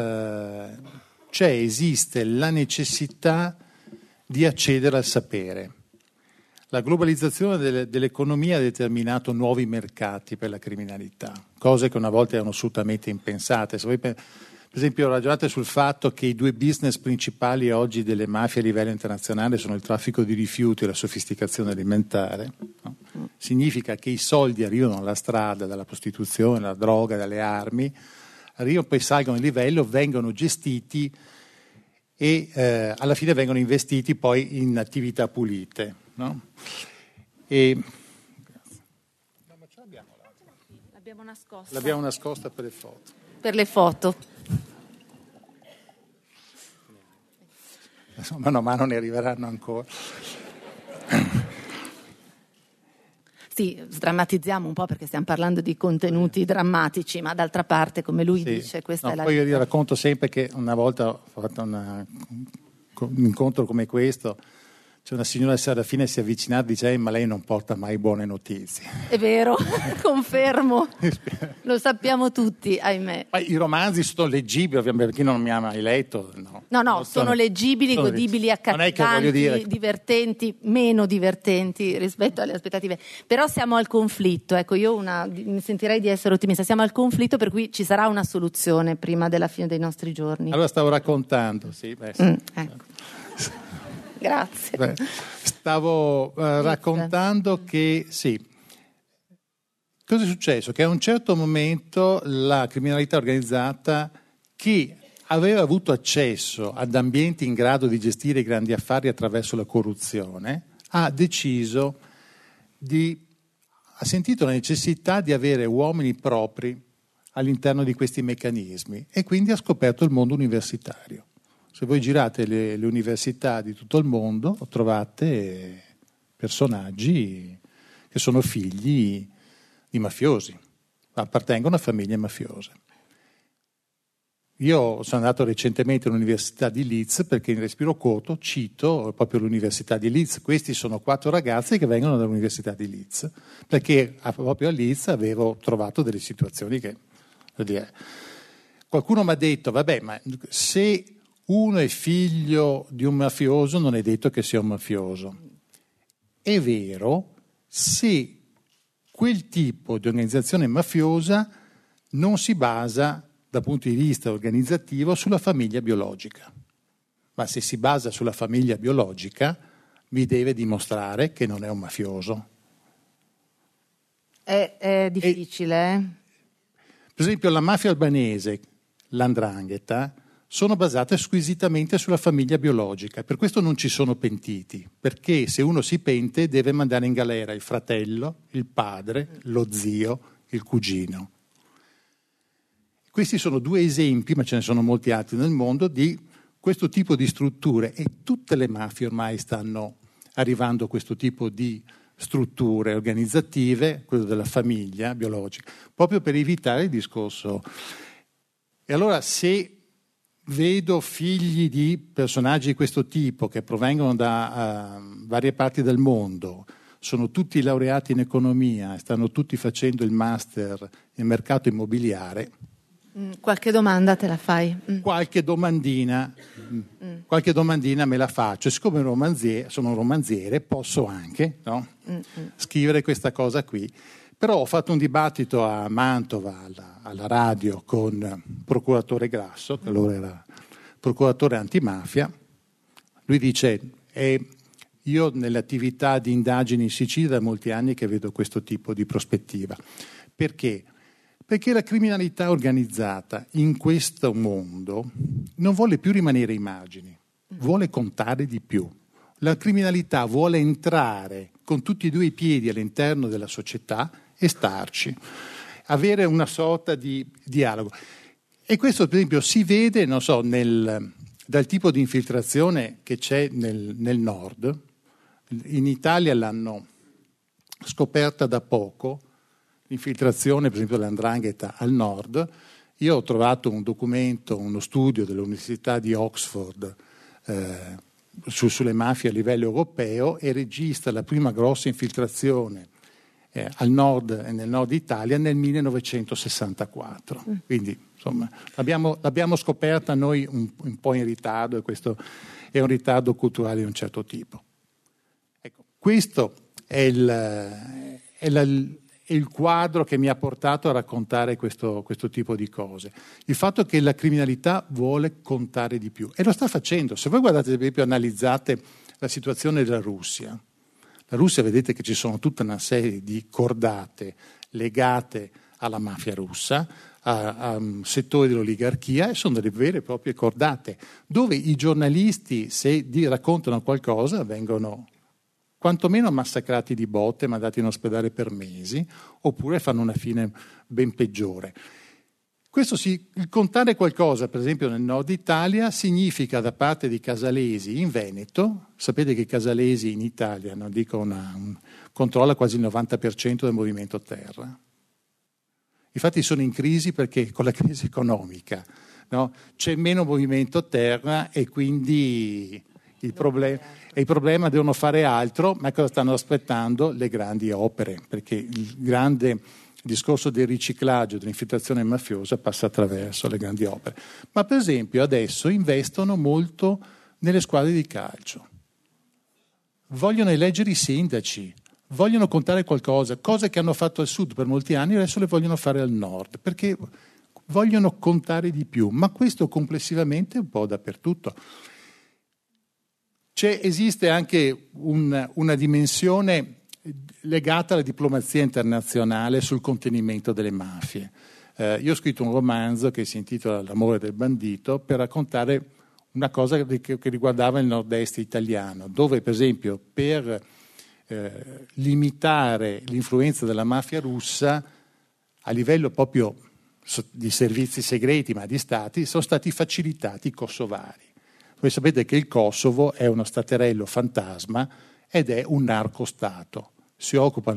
esiste la necessità di accedere al sapere. La globalizzazione dell'economia ha determinato nuovi mercati per la criminalità, cose che una volta erano assolutamente impensate. Se voi per esempio ragionate sul fatto che i 2 business principali oggi delle mafie a livello internazionale sono il traffico di rifiuti e la sofisticazione alimentare, no? Significa che i soldi arrivano dalla strada, dalla prostituzione, dalla droga, dalle armi, arrivano, poi salgono di livello, vengono gestiti e alla fine vengono investiti poi in attività pulite, no? L'abbiamo nascosta per le foto. Per le foto. Mano a mano ne arriveranno ancora. Sì, sdrammatizziamo un po' perché stiamo parlando di contenuti drammatici, ma d'altra parte, come lui dice, questa è la... Poi io racconto sempre che una volta ho fatto un incontro come questo, c'è una signora che alla fine si è avvicinata e dice ma lei non porta mai buone notizie. È vero, confermo, lo sappiamo tutti, ahimè. I romanzi sono leggibili, ovviamente, per chi non mi ha mai letto. No, sono leggibili, godibili, accattivanti, divertenti, meno divertenti rispetto alle aspettative. Però siamo al conflitto, ecco, io mi sentirei di essere ottimista, siamo al conflitto per cui ci sarà una soluzione prima della fine dei nostri giorni. Allora stavo raccontando, sì. Ecco. Grazie. Stavo raccontando che sì. Cosa è successo? Che a un certo momento la criminalità organizzata, che aveva avuto accesso ad ambienti in grado di gestire i grandi affari attraverso la corruzione, ha sentito la necessità di avere uomini propri all'interno di questi meccanismi e quindi ha scoperto il mondo universitario. Se voi girate le università di tutto il mondo trovate personaggi che sono figli di mafiosi, appartengono a famiglie mafiose. Io sono andato recentemente all'Università di Leeds perché in respiro corto cito proprio l'Università di Leeds. Questi sono 4 ragazzi che vengono dall'Università di Leeds perché proprio a Leeds avevo trovato delle situazioni che, per dire, qualcuno mi ha detto vabbè, ma se uno è figlio di un mafioso non è detto che sia un mafioso. È vero se quel tipo di organizzazione mafiosa non si basa dal punto di vista organizzativo sulla famiglia biologica. Ma se si basa sulla famiglia biologica mi deve dimostrare che non è un mafioso. È difficile. Per esempio la mafia albanese, l''ndrangheta, sono basate squisitamente sulla famiglia biologica, per questo non ci sono pentiti, perché se uno si pente deve mandare in galera il fratello, il padre, lo zio, il cugino. Questi sono 2 esempi, ma ce ne sono molti altri nel mondo, di questo tipo di strutture e tutte le mafie ormai stanno arrivando a questo tipo di strutture organizzative, quello della famiglia biologica, proprio per evitare il discorso. E allora se vedo figli di personaggi di questo tipo che provengono da varie parti del mondo, sono tutti laureati in economia, stanno tutti facendo il master nel mercato immobiliare. Qualche domanda te la fai? Qualche domandina me la faccio. Siccome sono un romanziere, posso anche scrivere questa cosa qui. Però ho fatto un dibattito a Mantova alla radio con il procuratore Grasso, che allora era procuratore antimafia. Lui dice, io nelle attività di indagini in Sicilia da molti anni che vedo questo tipo di prospettiva. Perché? Perché la criminalità organizzata in questo mondo non vuole più rimanere immagini, vuole contare di più. La criminalità vuole entrare con tutti e 2 i piedi all'interno della società e starci, avere una sorta di dialogo. E questo, per esempio, si vede, non so, dal tipo di infiltrazione che c'è nel nord. In Italia l'hanno scoperta da poco, l'infiltrazione, per esempio, dell''ndrangheta al nord. Io ho trovato un documento, uno studio dell'Università di Oxford sulle mafie a livello europeo e registra la prima grossa infiltrazione al nord e nel nord Italia nel 1964. Quindi insomma l'abbiamo scoperta noi un po' in ritardo e questo è un ritardo culturale di un certo tipo. Ecco, questo è il quadro che mi ha portato a raccontare questo tipo di cose. Il fatto che la criminalità vuole contare di più e lo sta facendo. Se voi guardate, per esempio, analizzate la situazione della Russia, la Russia, vedete che ci sono tutta una serie di cordate legate alla mafia russa, a settori dell'oligarchia, e sono delle vere e proprie cordate, dove i giornalisti, se raccontano qualcosa, vengono quantomeno massacrati di botte, mandati in ospedale per mesi, oppure fanno una fine ben peggiore. Il contare qualcosa, per esempio nel nord Italia, significa da parte di casalesi in Veneto, sapete che Casalesi in Italia, controlla quasi il 90% del movimento terra. Infatti sono in crisi perché con la crisi economica, no? C'è meno movimento terra e quindi il problema devono fare altro, ma cosa stanno aspettando? Le grandi opere, perché il grande discorso del riciclaggio, dell'infiltrazione mafiosa passa attraverso le grandi opere. Ma per esempio adesso investono molto nelle squadre di calcio, vogliono eleggere i sindaci, vogliono contare qualcosa, cose che hanno fatto al sud per molti anni adesso le vogliono fare al nord, perché vogliono contare di più, ma questo complessivamente è un po' dappertutto. Esiste anche una dimensione legata alla diplomazia internazionale sul contenimento delle mafie. Io ho scritto un romanzo che si intitola L'amore del bandito per raccontare una cosa che riguardava il nord-est italiano, dove per esempio per limitare l'influenza della mafia russa a livello proprio di servizi segreti ma di stati sono stati facilitati i kosovari. Voi sapete che il Kosovo è uno staterello fantasma ed è un narcostato. Si occupa il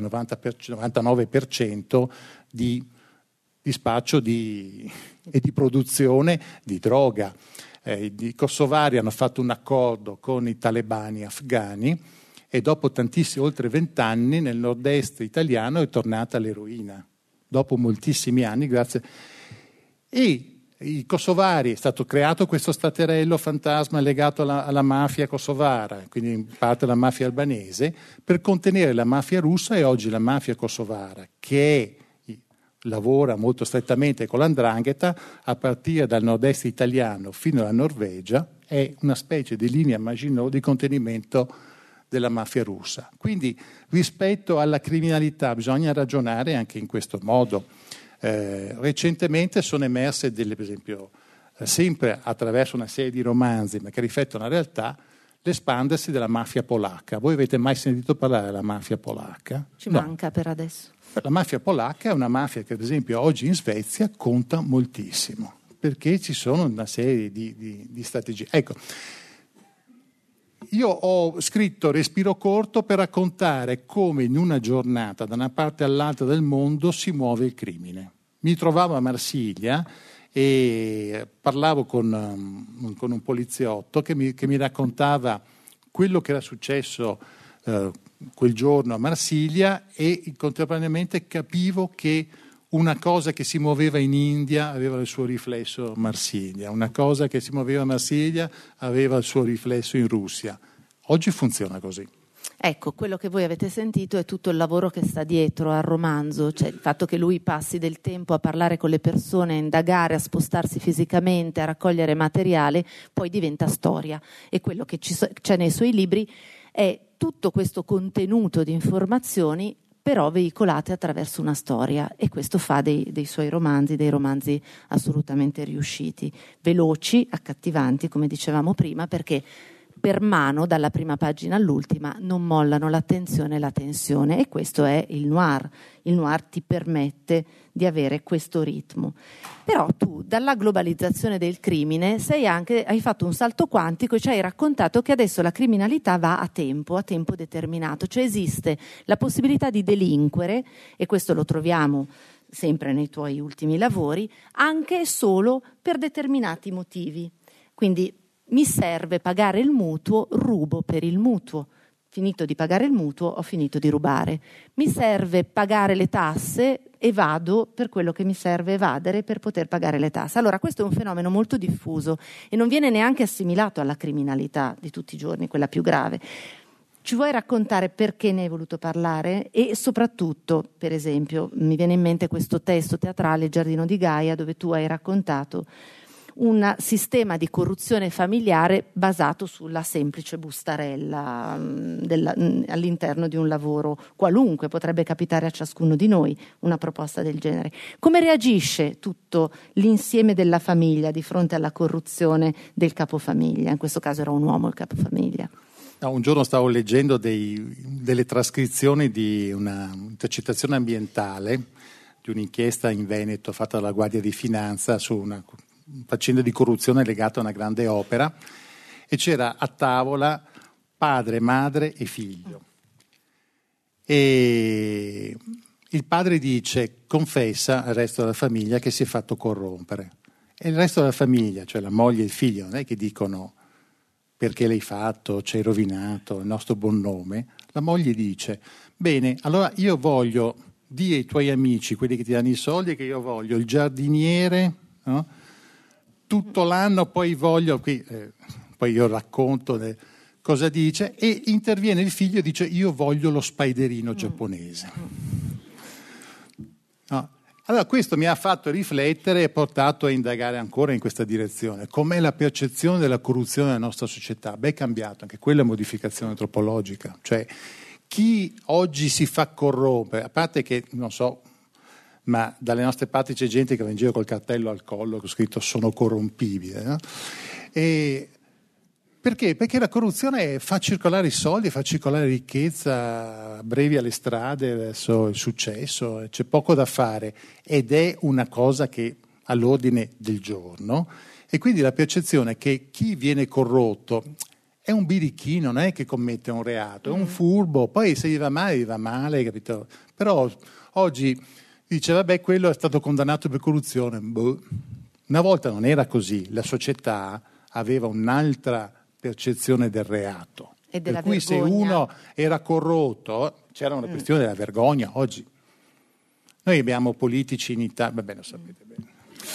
99% di spaccio e di produzione di droga. I kosovari hanno fatto un accordo con i talebani afghani e dopo oltre 20 anni nel nord-est italiano è tornata l'eroina. Dopo moltissimi anni, grazie. E i kosovari, è stato creato questo staterello fantasma legato alla mafia kosovara, quindi in parte alla mafia albanese, per contenere la mafia russa, e oggi la mafia kosovara, che lavora molto strettamente con l''ndrangheta, a partire dal nord-est italiano fino alla Norvegia, è una specie di linea Maginot di contenimento della mafia russa. Quindi rispetto alla criminalità bisogna ragionare anche in questo modo. Recentemente sono emerse per esempio, sempre attraverso una serie di romanzi, ma che riflettono la realtà, l'espandersi della mafia polacca. Voi avete mai sentito parlare della mafia polacca? Ci manca per adesso. La mafia polacca è una mafia che, ad esempio, oggi in Svezia conta moltissimo, perché ci sono una serie di strategie. Ecco, io ho scritto Respiro corto per raccontare come in una giornata, da una parte all'altra del mondo, si muove il crimine. Mi trovavo a Marsiglia e parlavo con un poliziotto che mi raccontava quello che era successo quel giorno a Marsiglia, e contemporaneamente capivo che una cosa che si muoveva in India aveva il suo riflesso a Marsiglia, una cosa che si muoveva a Marsiglia aveva il suo riflesso in Russia. Oggi funziona così. Ecco, quello che voi avete sentito è tutto il lavoro che sta dietro al romanzo, cioè il fatto che lui passi del tempo a parlare con le persone, a indagare, a spostarsi fisicamente, a raccogliere materiale, poi diventa storia, e quello che c'è nei suoi libri è tutto questo contenuto di informazioni però veicolate attraverso una storia, e questo fa dei suoi romanzi dei romanzi assolutamente riusciti, veloci, accattivanti, come dicevamo prima, perché per mano, dalla prima pagina all'ultima, non mollano l'attenzione e la tensione, e questo è il noir. Il noir ti permette di avere questo ritmo. Però tu, dalla globalizzazione del crimine, hai fatto un salto quantico e ci hai raccontato che adesso la criminalità va a tempo determinato, cioè esiste la possibilità di delinquere, e questo lo troviamo sempre nei tuoi ultimi lavori, anche e solo per determinati motivi. Quindi mi serve pagare il mutuo, rubo per il mutuo. Finito di pagare il mutuo, ho finito di rubare. Mi serve pagare le tasse, evado per quello che mi serve evadere per poter pagare le tasse. Allora, questo è un fenomeno molto diffuso e non viene neanche assimilato alla criminalità di tutti i giorni, quella più grave. Ci vuoi raccontare perché ne hai voluto parlare? E soprattutto, per esempio, mi viene in mente questo testo teatrale, Il giardino di Gaia, dove tu hai raccontato un sistema di corruzione familiare basato sulla semplice bustarella all'interno di un lavoro qualunque. Potrebbe capitare a ciascuno di noi una proposta del genere. Come reagisce tutto l'insieme della famiglia di fronte alla corruzione del capofamiglia? In questo caso era un uomo il capofamiglia. Un giorno stavo leggendo delle trascrizioni di una intercettazione ambientale di un'inchiesta in Veneto fatta dalla Guardia di Finanza su una faccenda di corruzione legata a una grande opera, e c'era a tavola padre, madre e figlio. E il padre dice, confessa al resto della famiglia che si è fatto corrompere. E il resto della famiglia, cioè la moglie e il figlio, non è che dicono perché l'hai fatto, ci hai rovinato il nostro buon nome. La moglie dice, bene, allora io voglio, di ai tuoi amici, quelli che ti danno i soldi, che io voglio il giardiniere, no? Tutto l'anno, poi voglio, poi io racconto cosa dice, e interviene il figlio e dice, io voglio lo spiderino giapponese. No. Allora questo mi ha fatto riflettere e portato a indagare ancora in questa direzione. Com'è la percezione della corruzione nella nostra società? Beh, è cambiato, anche quella è modificazione antropologica. Cioè, chi oggi si fa corrompere, a parte che, non so, ma dalle nostre parti c'è gente che va in giro col cartello al collo con scritto sono corrompibile, no? E perché? Perché la corruzione fa circolare i soldi, fa circolare ricchezza, abbrevi alle strade verso il successo, c'è poco da fare ed è una cosa che all'ordine del giorno, e quindi la percezione è che chi viene corrotto è un birichino, non è che commette un reato, è un furbo, poi se gli va male, capito? Però oggi dice, vabbè, quello è stato condannato per corruzione. Boh. Una volta non era così, la società aveva un'altra percezione del reato. E della per cui vergogna. Se uno era corrotto c'era una questione della vergogna. Oggi noi abbiamo politici in Italia, vabbè, lo sapete bene.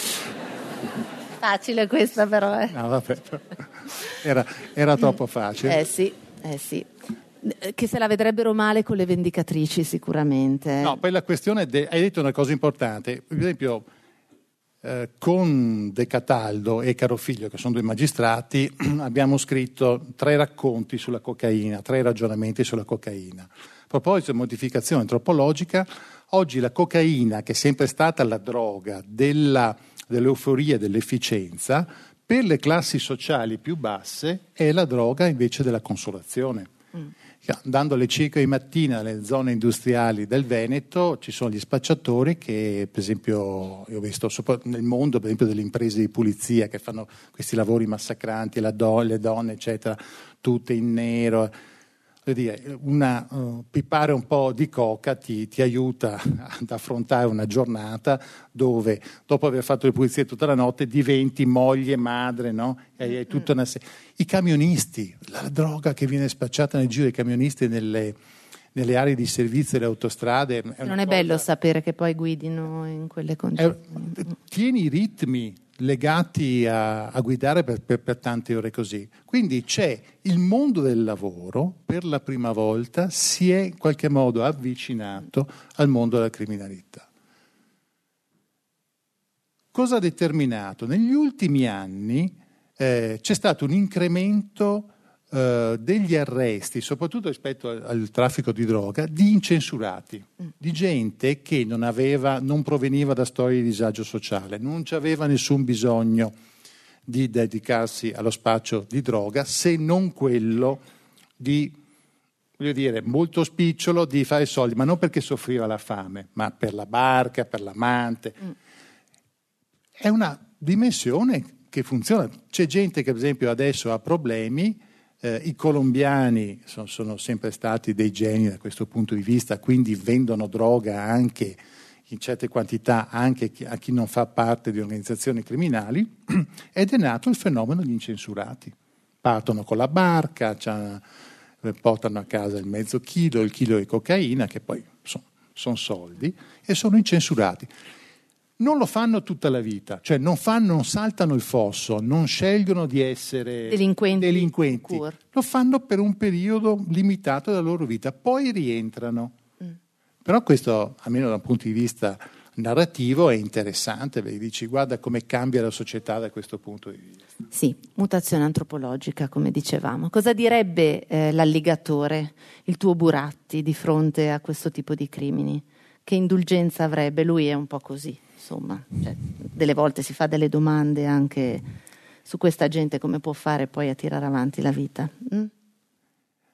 Facile questa però, No, vabbè, era troppo facile. sì. Che se la vedrebbero male con le vendicatrici sicuramente. No, poi la questione, hai detto una cosa importante, per esempio con De Cataldo e Carofiglio, che sono due magistrati, abbiamo scritto 3 racconti sulla cocaina, 3 ragionamenti sulla cocaina. A proposito di modificazione antropologica, oggi la cocaina, che è sempre stata la droga dell'euforia e dell'efficienza, per le classi sociali più basse è la droga invece della consolazione. Andando alle 5 di mattina nelle zone industriali del Veneto ci sono gli spacciatori che, per esempio, io ho visto nel mondo, per esempio, delle imprese di pulizia che fanno questi lavori massacranti, le donne, eccetera, tutte in nero. Vuol dire, pipare un po' di coca ti aiuta ad affrontare una giornata dove, dopo aver fatto le pulizie tutta la notte, diventi moglie, madre, no? E tutta I camionisti, la droga che viene spacciata nel giro dei camionisti nelle aree di servizio delle autostrade. Non è bello sapere che poi guidino in quelle condizioni. Tieni i ritmi legati a guidare per tante ore così. Quindi c'è il mondo del lavoro, per la prima volta si è in qualche modo avvicinato al mondo della criminalità. Cosa ha determinato? Negli ultimi anni c'è stato un incremento degli arresti, soprattutto rispetto al traffico di droga, di incensurati, di gente che non proveniva da storie di disagio sociale, non aveva nessun bisogno di dedicarsi allo spaccio di droga, se non quello di, voglio dire, molto spicciolo, di fare soldi, ma non perché soffriva la fame, ma per la barca, per l'amante. È una dimensione che funziona. C'è gente che, per esempio, adesso ha problemi. I colombiani sono sempre stati dei geni da questo punto di vista, quindi vendono droga anche in certe quantità anche a chi non fa parte di organizzazioni criminali, ed è nato il fenomeno degli incensurati. Partono con la barca, portano a casa il mezzo chilo, il chilo di cocaina, che poi sono soldi, e sono incensurati. Non lo fanno tutta la vita, cioè non saltano il fosso, non scelgono di essere delinquenti. Lo fanno per un periodo limitato della loro vita, poi rientrano. Però questo, almeno da un punto di vista narrativo, è interessante, perché dici guarda come cambia la società da questo punto di vista. Sì, mutazione antropologica, come dicevamo. Cosa direbbe l'alligatore, il tuo Buratti, di fronte a questo tipo di crimini? Che indulgenza avrebbe? Lui è un po' così. Insomma, delle volte si fa delle domande anche su questa gente, come può fare poi a tirare avanti la vita.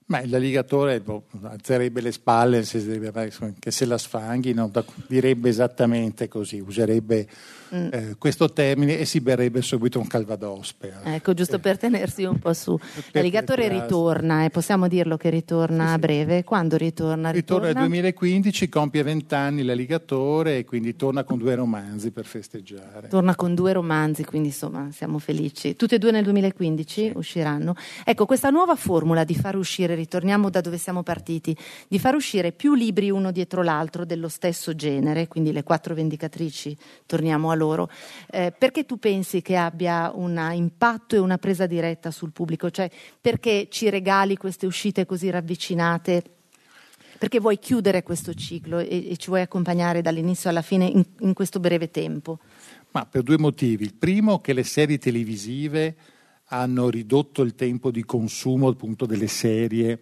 Ma l'alligatore alzerebbe le spalle, che se la sfanghi, no? Direbbe esattamente così, userebbe questo termine e si berrebbe subito un calvados. Ecco, giusto per tenersi un po' su. L'alligatore ritorna, possiamo dirlo che ritorna a breve. Quando ritorna? Ritorna nel 2015, compie 20 anni l'alligatore e quindi torna con 2 romanzi per festeggiare. Torna con 2 romanzi, quindi insomma siamo felici. Tutti e 2 nel 2015 usciranno. Ecco, questa nuova formula di far uscire, ritorniamo da dove siamo partiti, di far uscire più libri uno dietro l'altro dello stesso genere, quindi le 4 vendicatrici, torniamo a loro, perché tu pensi che abbia un impatto e una presa diretta sul pubblico? Cioè, perché ci regali queste uscite così ravvicinate? Perché vuoi chiudere questo ciclo e ci vuoi accompagnare dall'inizio alla fine in questo breve tempo? Ma per 2 motivi. Il primo, che le serie televisive hanno ridotto il tempo di consumo appunto delle serie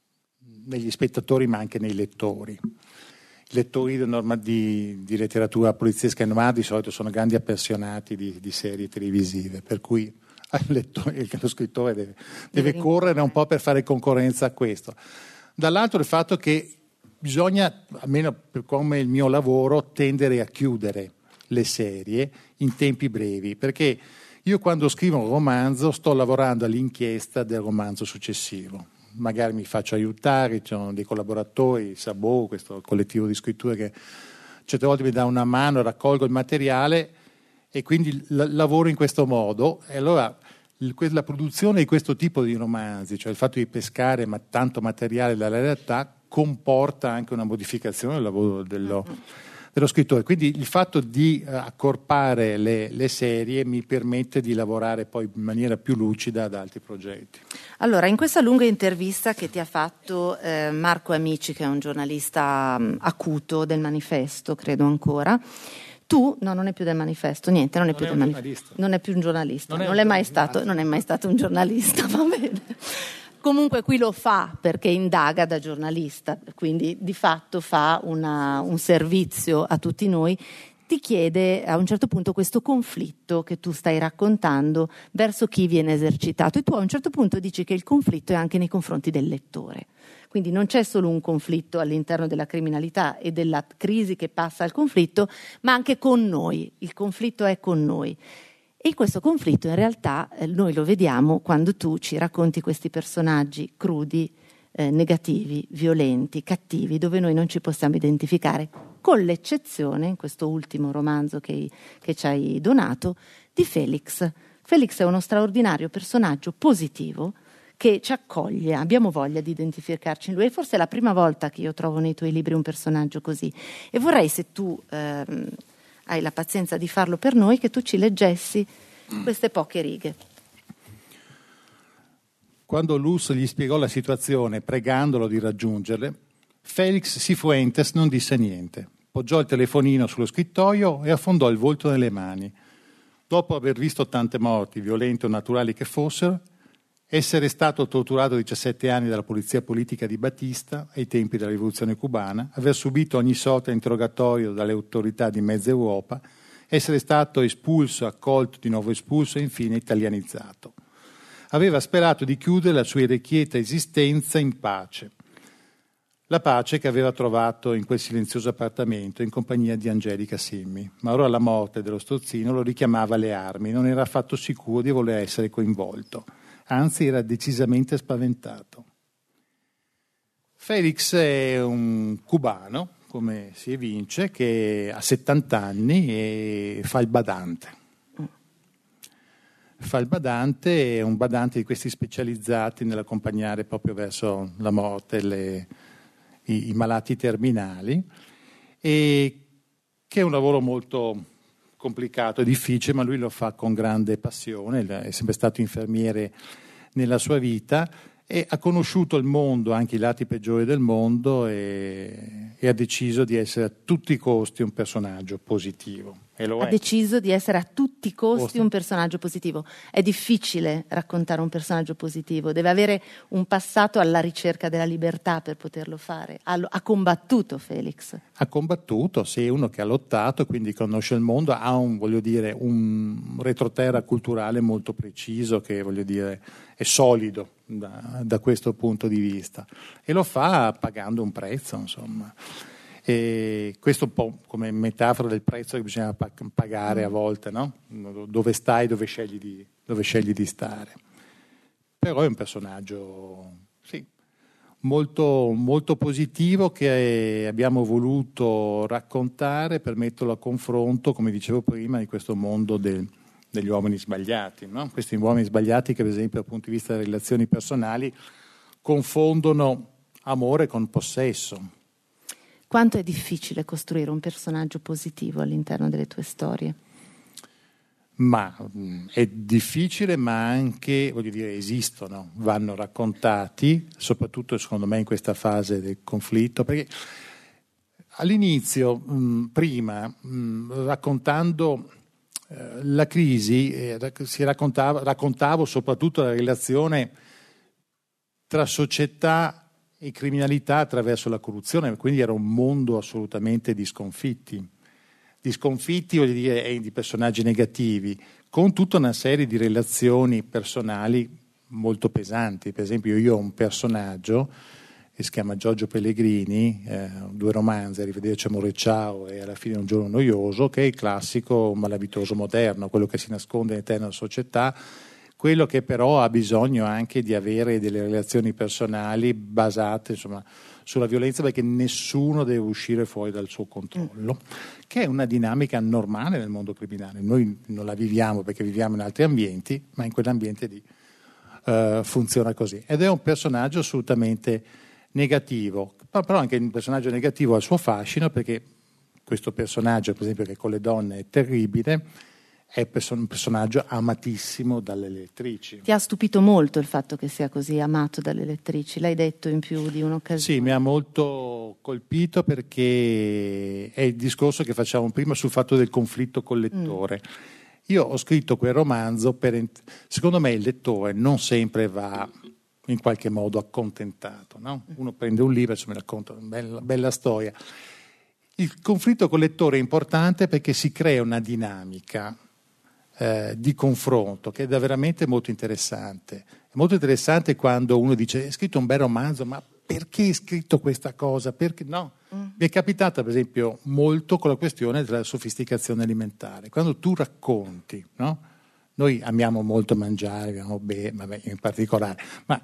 negli spettatori ma anche nei lettori. I lettori di letteratura poliziesca e noir di solito sono grandi appassionati di serie televisive, per cui lo scrittore deve correre un po' per fare concorrenza a questo. Dall'altro il fatto che bisogna, almeno per come il mio lavoro, tendere a chiudere le serie in tempi brevi, perché io quando scrivo un romanzo sto lavorando all'inchiesta del romanzo successivo. Magari mi faccio aiutare, ci sono dei collaboratori, Sabot, questo collettivo di scrittura che certe volte mi dà una mano, raccolgo il materiale e quindi lavoro in questo modo. E allora la produzione di questo tipo di romanzi, cioè il fatto di pescare tanto materiale dalla realtà, comporta anche una modificazione del lavoro dello scrittore. Quindi il fatto di accorpare le serie mi permette di lavorare poi in maniera più lucida ad altri progetti. Allora, in questa lunga intervista che ti ha fatto Marco Amici, che è un giornalista acuto del Manifesto, credo ancora, non è più del Manifesto, niente, non è più del Manifesto. Non è più un giornalista, non è mai stato un giornalista, va bene. Comunque qui lo fa perché indaga da giornalista, quindi di fatto fa un servizio a tutti noi. Ti chiede a un certo punto questo conflitto che tu stai raccontando verso chi viene esercitato, e tu a un certo punto dici che il conflitto è anche nei confronti del lettore. Quindi non c'è solo un conflitto all'interno della criminalità e della crisi che passa al conflitto, ma anche con noi. Il conflitto è con noi. E questo conflitto in realtà noi lo vediamo quando tu ci racconti questi personaggi crudi, negativi, violenti, cattivi, dove noi non ci possiamo identificare, con l'eccezione, in questo ultimo romanzo che ci hai donato, di Felix. Felix è uno straordinario personaggio positivo che ci accoglie, abbiamo voglia di identificarci in lui, e forse è la prima volta che io trovo nei tuoi libri un personaggio così. E vorrei, se tu hai la pazienza di farlo per noi, che tu ci leggessi queste poche righe. Quando Luz gli spiegò la situazione, pregandolo di raggiungerle, Felix Cifuentes non disse niente. Poggiò il telefonino sullo scrittoio e affondò il volto nelle mani. Dopo aver visto tante morti, violente o naturali che fossero, essere stato torturato 17 anni dalla polizia politica di Batista ai tempi della rivoluzione cubana, aver subito ogni sorta di interrogatorio dalle autorità di mezza Europa, essere stato espulso, accolto, di nuovo espulso e infine italianizzato. Aveva sperato di chiudere la sua irrequieta esistenza in pace. La pace che aveva trovato in quel silenzioso appartamento in compagnia di Angelica Simmi. Ma ora la morte dello strozzino lo richiamava alle armi, non era affatto sicuro di voler essere coinvolto. Anzi, era decisamente spaventato. Felix è un cubano, come si evince, che ha 70 anni e fa il badante. Fa il badante, è un badante di questi specializzati nell'accompagnare proprio verso la morte i malati terminali, e che è un lavoro molto complicato e difficile, ma lui lo fa con grande passione, è sempre stato infermiere nella sua vita e ha conosciuto il mondo, anche i lati peggiori del mondo, e ha deciso di essere a tutti i costi un personaggio positivo. lo ha è. deciso di essere a tutti i costi un personaggio positivo. È difficile raccontare un personaggio positivo, deve avere un passato alla ricerca della libertà per poterlo fare. Ha combattuto Felix. Ha combattuto, sì, è uno che ha lottato, quindi conosce il mondo, ha un retroterra culturale molto preciso che, è solido da questo punto di vista, e lo fa pagando un prezzo, insomma. E questo un po' come metafora del prezzo che bisogna pagare a volte, no? Dove stai, dove scegli di stare. Però è un personaggio, sì, molto, molto positivo, che abbiamo voluto raccontare per metterlo a confronto, come dicevo prima, di questo mondo degli uomini sbagliati, no? Questi uomini sbagliati che, per esempio, dal punto di vista delle relazioni personali, confondono amore con possesso. Quanto è difficile costruire un personaggio positivo all'interno delle tue storie? Ma è difficile, ma anche, esistono, vanno raccontati, soprattutto secondo me in questa fase del conflitto, perché all'inizio, prima, raccontando la crisi, raccontavo soprattutto la relazione tra società e criminalità attraverso la corruzione, quindi era un mondo assolutamente di sconfitti, e di personaggi negativi, con tutta una serie di relazioni personali molto pesanti. Per esempio, io ho un personaggio che si chiama Giorgio Pellegrini, 2 romanzi, Arrivederci amore ciao e Alla fine un giorno noioso, che è il classico malavitoso moderno, quello che si nasconde all'interno della società, quello che però ha bisogno anche di avere delle relazioni personali basate, insomma, sulla violenza, perché nessuno deve uscire fuori dal suo controllo, che è una dinamica normale nel mondo criminale. Noi non la viviamo perché viviamo in altri ambienti, ma in quell'ambiente funziona così. Ed è un personaggio assolutamente negativo, però anche un personaggio negativo ha il suo fascino, perché questo personaggio, per esempio, che con le donne è terribile, è un personaggio amatissimo dalle lettrici. Ti ha stupito molto il fatto che sia così amato dalle lettrici? L'hai detto in più di un'occasione. Sì, mi ha molto colpito, perché è il discorso che facevamo prima sul fatto del conflitto col lettore. Io ho scritto quel romanzo secondo me il lettore non sempre va in qualche modo accontentato, no? Uno prende un libro e mi racconta una bella storia. Il conflitto col lettore è importante perché si crea una dinamica di confronto che è veramente molto interessante. È molto interessante quando uno dice: hai scritto un bel romanzo, ma perché hai scritto questa cosa? Perché no? Mi è capitata, per esempio, molto con la questione della sofisticazione alimentare. Quando tu racconti, no? Noi amiamo molto mangiare, vabbè, in particolare, ma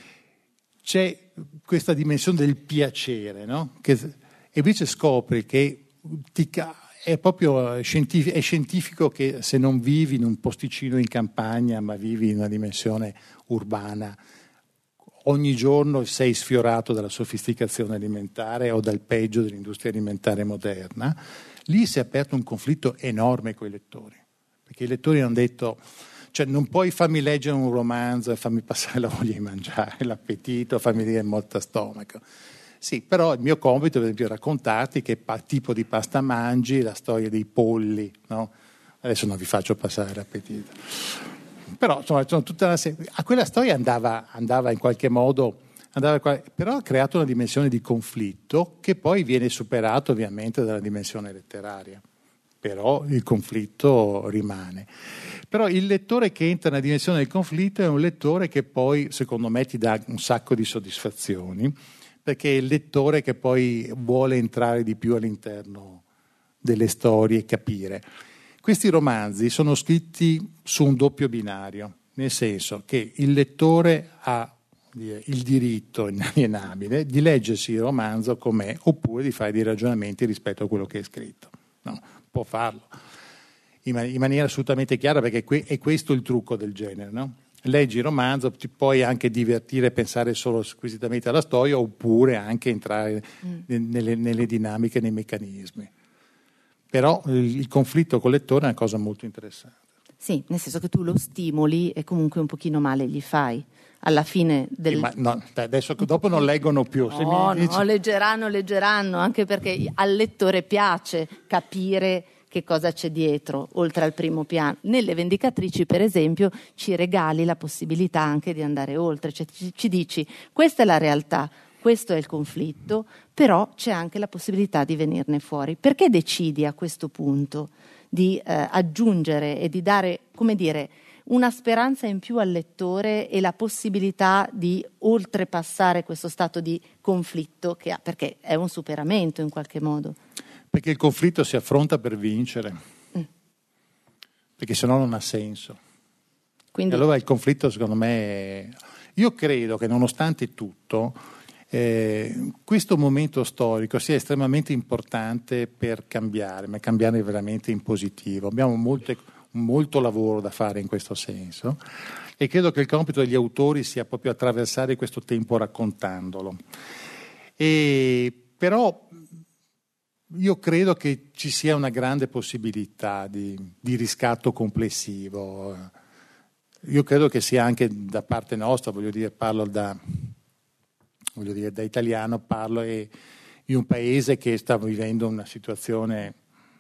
c'è questa dimensione del piacere, no? E invece scopri che è proprio scientifico che se non vivi in un posticino in campagna, ma vivi in una dimensione urbana, ogni giorno sei sfiorato dalla sofisticazione alimentare o dal peggio dell'industria alimentare moderna. Lì si è aperto un conflitto enorme con i lettori, perché i lettori hanno detto: cioè, non puoi farmi leggere un romanzo e farmi passare la voglia di mangiare, l'appetito, farmi dire molto stomaco. Sì, però il mio compito, per esempio, è raccontarti che tipo di pasta mangi, la storia dei polli, no? Adesso non vi faccio passare l'appetito. Però, insomma, tutta una serie. A quella storia andava in qualche modo, però ha creato una dimensione di conflitto che poi viene superato ovviamente dalla dimensione letteraria. Però il conflitto rimane. Però il lettore che entra nella dimensione del conflitto è un lettore che poi, secondo me, ti dà un sacco di soddisfazioni, perché è il lettore che poi vuole entrare di più all'interno delle storie e capire. Questi romanzi sono scritti su un doppio binario, nel senso che il lettore ha il diritto inalienabile di leggersi il romanzo com'è, oppure di fare dei ragionamenti rispetto a quello che è scritto. No, può farlo in maniera assolutamente chiara, perché è questo il trucco del genere, no? Leggi il romanzo, ti puoi anche divertire e pensare solo squisitamente alla storia, oppure anche entrare nelle dinamiche, nei meccanismi. Però il conflitto col lettore è una cosa molto interessante. Sì, nel senso che tu lo stimoli e comunque un pochino male gli fai. Alla fine del... Ma no, adesso dopo non leggono più. No, leggeranno, anche perché al lettore piace capire che cosa c'è dietro, oltre al primo piano. Nelle Vendicatrici, per esempio, ci regali la possibilità anche di andare oltre, cioè ci dici questa è la realtà, questo è il conflitto, però c'è anche la possibilità di venirne fuori. Perché decidi a questo punto di aggiungere e di dare, come dire, una speranza in più al lettore e la possibilità di oltrepassare questo stato di conflitto che ha, perché è un superamento in qualche modo? Perché il conflitto si affronta per vincere, perché sennò non ha senso. Quindi... E allora il conflitto, secondo me, io credo che nonostante tutto questo momento storico sia estremamente importante per cambiare, ma cambiare veramente in positivo. Abbiamo molto lavoro da fare in questo senso e credo che il compito degli autori sia proprio attraversare questo tempo raccontandolo. Però io credo che ci sia una grande possibilità di riscatto complessivo. Io credo che sia anche da parte nostra, parlo da italiano, parlo di un paese che sta vivendo una situazione,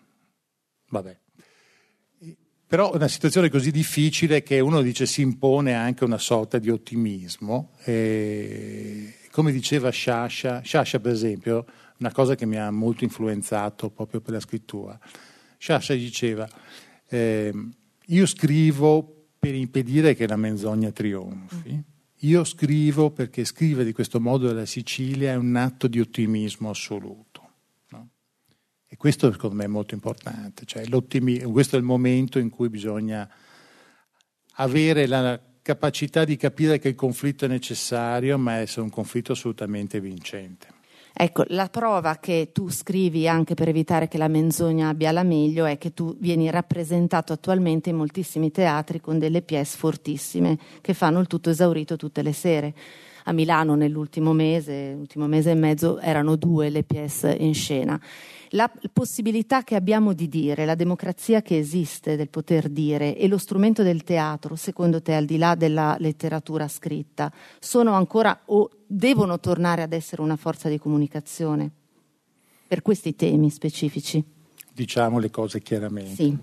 però una situazione così difficile che uno dice si impone anche una sorta di ottimismo. Come diceva Sciascia per esempio, una cosa che mi ha molto influenzato proprio per la scrittura. Sciascia diceva io scrivo per impedire che la menzogna trionfi. Io scrivo perché scrivere di questo modo della Sicilia è un atto di ottimismo assoluto. No? E questo secondo me è molto importante. Cioè, questo è il momento in cui bisogna avere la capacità di capire che il conflitto è necessario, ma essere un conflitto assolutamente vincente. Ecco, la prova che tu scrivi anche per evitare che la menzogna abbia la meglio è che tu vieni rappresentato attualmente in moltissimi teatri con delle pièce fortissime che fanno il tutto esaurito tutte le sere. A Milano l'ultimo mese e mezzo erano 2 le pièce in scena. La possibilità che abbiamo di dire, la democrazia che esiste del poter dire e lo strumento del teatro, secondo te, al di là della letteratura scritta, sono ancora o devono tornare ad essere una forza di comunicazione per questi temi specifici? Diciamo le cose chiaramente. Sì.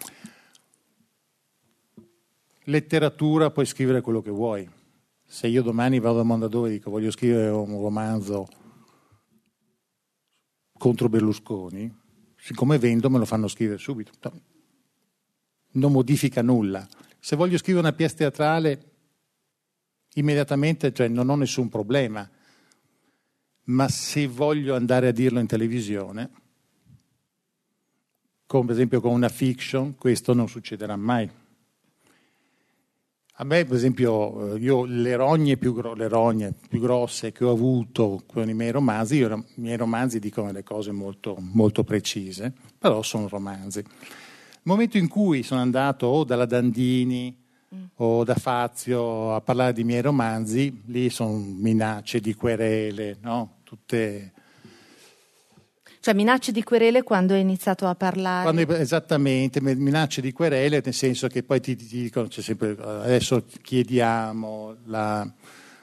Letteratura puoi scrivere quello che vuoi. Se io domani vado a Mondadori e dico voglio scrivere un romanzo contro Berlusconi, siccome vendo me lo fanno scrivere subito. Non modifica nulla. Se voglio scrivere una pièce teatrale, immediatamente, cioè non ho nessun problema. Ma se voglio andare a dirlo in televisione, come per esempio con una fiction, questo non succederà mai. A me, per esempio, io le rogne più grosse che ho avuto con i miei romanzi dicono le cose molto, molto precise, però sono romanzi. Il momento in cui sono andato o dalla Dandini o da Fazio a parlare di miei romanzi, lì sono minacce di querele, no? Tutte... Cioè minacce di querele quando hai iniziato a parlare? Esattamente, minacce di querele, nel senso che poi ti dicono, c'è sempre, adesso chiediamo la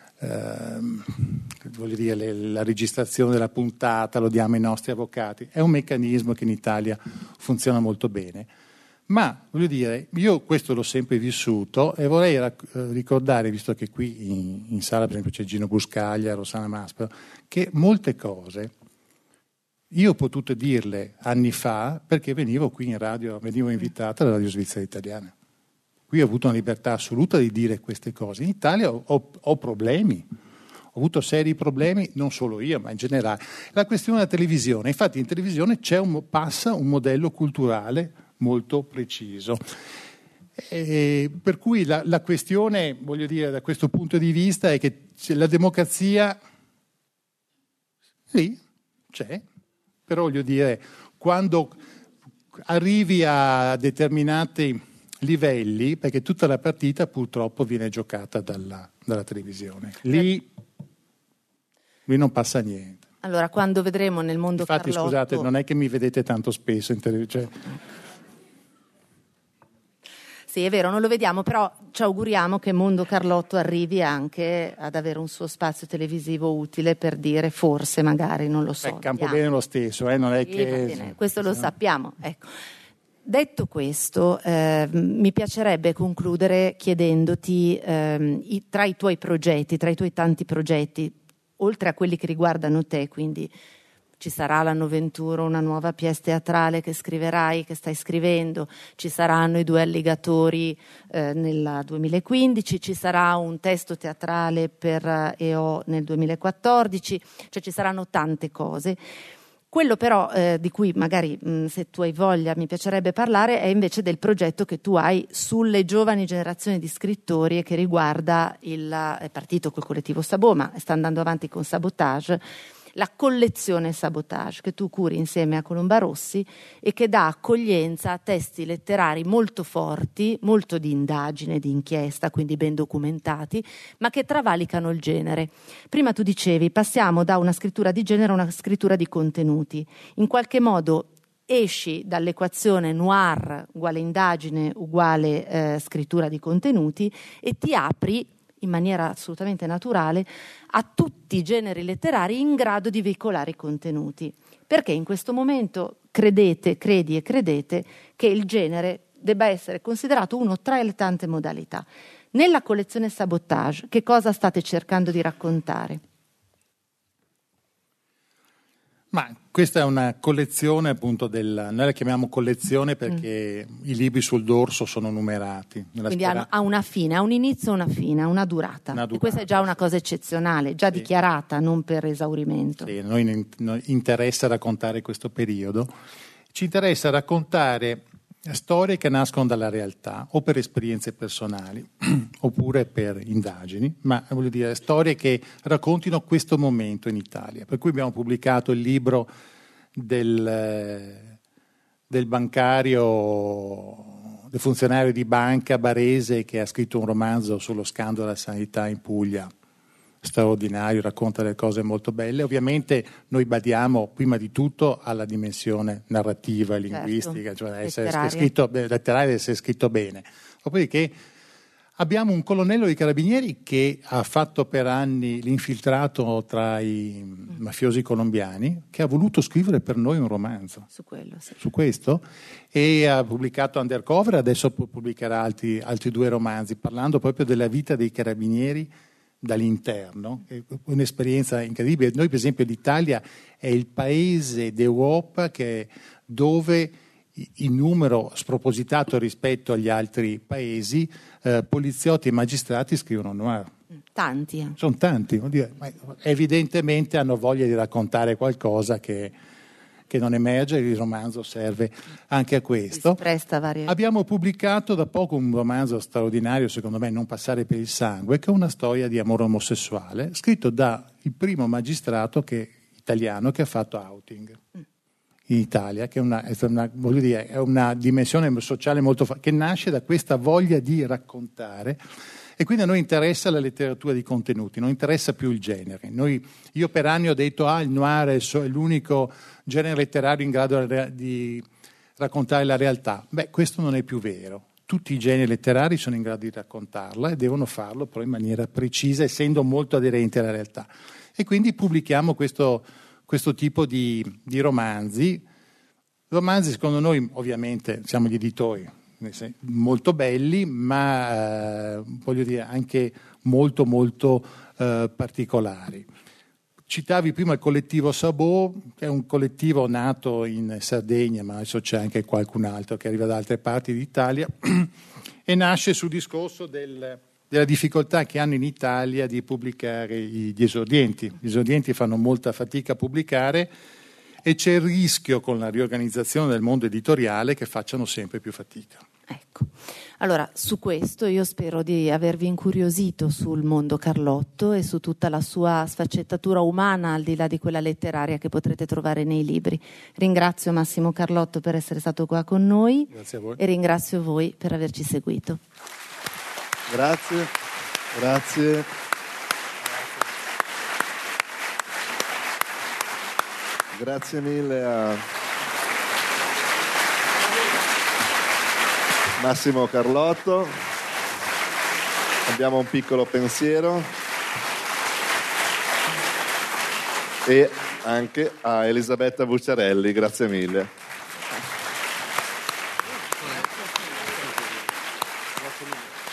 registrazione della puntata, lo diamo ai nostri avvocati. È un meccanismo che in Italia funziona molto bene. Ma, io questo l'ho sempre vissuto e vorrei ricordare, visto che qui in sala per esempio c'è Gino Buscaglia, Rossana Maspero, che molte cose io ho potuto dirle anni fa perché venivo qui in radio, venivo invitata alla Radio Svizzera Italiana. Qui ho avuto una libertà assoluta di dire queste cose. In Italia ho problemi, ho avuto seri problemi, non solo io, ma in generale. La questione della televisione, infatti in televisione passa un modello culturale molto preciso. Per cui la questione, da questo punto di vista è che la democrazia sì, c'è. Però quando arrivi a determinati livelli, perché tutta la partita purtroppo viene giocata dalla televisione, lì non passa niente. Allora, quando vedremo nel mondo Infatti, Carlotto... scusate, non è che mi vedete tanto spesso in televisione. Sì, è vero, non lo vediamo, però ci auguriamo che Mondo Carlotto arrivi anche ad avere un suo spazio televisivo utile per dire forse, magari, non lo so. Campobene lo stesso, non è sì, che... Bene, questo lo sappiamo, ecco. Detto questo, mi piacerebbe concludere chiedendoti, tra i tuoi progetti, tra i tuoi tanti progetti, oltre a quelli che riguardano te, quindi ci sarà l'anno 21, una nuova pièce teatrale che scriverai, che stai scrivendo, ci saranno i 2 alligatori nel 2015, ci sarà un testo teatrale per EO nel 2014, cioè ci saranno tante cose. Quello però di cui magari se tu hai voglia mi piacerebbe parlare è invece del progetto che tu hai sulle giovani generazioni di scrittori e che riguarda è partito col collettivo Sabot ma sta andando avanti con Sabotage, la collezione Sabotage che tu curi insieme a Colomba Rossi e che dà accoglienza a testi letterari molto forti, molto di indagine, di inchiesta, quindi ben documentati, ma che travalicano il genere. Prima tu dicevi, passiamo da una scrittura di genere a una scrittura di contenuti. In qualche modo esci dall'equazione noir uguale indagine uguale scrittura di contenuti e ti apri in maniera assolutamente naturale a tutti i generi letterari in grado di veicolare i contenuti, perché in questo momento credi che il genere debba essere considerato uno tra le tante modalità. Nella collezione Sabotage che cosa state cercando di raccontare? Ma questa è una collezione appunto noi la chiamiamo collezione perché i libri sul dorso sono numerati. Quindi ha una fine, ha un inizio e una fine, ha una durata. E questa è già una cosa eccezionale, già dichiarata, non per esaurimento. Sì, a noi interessa raccontare questo periodo. Ci interessa raccontare storie che nascono dalla realtà o per esperienze personali oppure per indagini, ma voglio dire storie che raccontino questo momento in Italia. Per cui abbiamo pubblicato il libro del bancario, del funzionario di banca barese che ha scritto un romanzo sullo scandalo della sanità in Puglia, straordinario, racconta delle cose molto belle. Ovviamente noi badiamo prima di tutto alla dimensione narrativa e linguistica, cioè essere scritto letterario, essere scritto bene. Dopodiché abbiamo un colonnello di carabinieri che ha fatto per anni l'infiltrato tra i mafiosi colombiani, che ha voluto scrivere per noi un romanzo su quello, sì. Su questo, e ha pubblicato Undercover, adesso pubblicherà altri 2 romanzi parlando proprio della vita dei carabinieri dall'interno, è un'esperienza incredibile. Noi per esempio l'Italia è il paese d'Europa dove in numero spropositato rispetto agli altri paesi poliziotti e magistrati scrivono noir. Tanti. Sono tanti, ma evidentemente hanno voglia di raccontare qualcosa che non emerge, il romanzo serve anche a questo. Abbiamo pubblicato da poco un romanzo straordinario, secondo me, Non passare per il sangue, che è una storia di amore omosessuale, scritto da il primo magistrato italiano che ha fatto outing in Italia, che è una dimensione sociale molto che nasce da questa voglia di raccontare. E quindi a noi interessa la letteratura di contenuti, non interessa più il genere. Io per anni ho detto il noir è l'unico genere letterario in grado di raccontare la realtà. Beh, questo non è più vero. Tutti i generi letterari sono in grado di raccontarla e devono farlo però in maniera precisa, essendo molto aderenti alla realtà. E quindi pubblichiamo questo tipo di romanzi. Romanzi, secondo noi, ovviamente, siamo gli editori, molto belli, ma voglio dire anche molto molto particolari. Citavi prima il collettivo Sabot, che è un collettivo nato in Sardegna, ma adesso c'è anche qualcun altro che arriva da altre parti d'Italia e nasce sul discorso della difficoltà che hanno in Italia di pubblicare gli esordienti. Gli esordienti fanno molta fatica a pubblicare e c'è il rischio con la riorganizzazione del mondo editoriale che facciano sempre più fatica. Ecco, allora su questo io spero di avervi incuriosito sul mondo Carlotto e su tutta la sua sfaccettatura umana al di là di quella letteraria che potrete trovare nei libri. Ringrazio Massimo Carlotto per essere stato qua con noi. Grazie a voi. E ringrazio voi per averci seguito. Grazie. Grazie mille a Massimo Carlotto. Abbiamo un piccolo pensiero e anche a Elisabetta Bucciarelli, grazie mille. Grazie mille.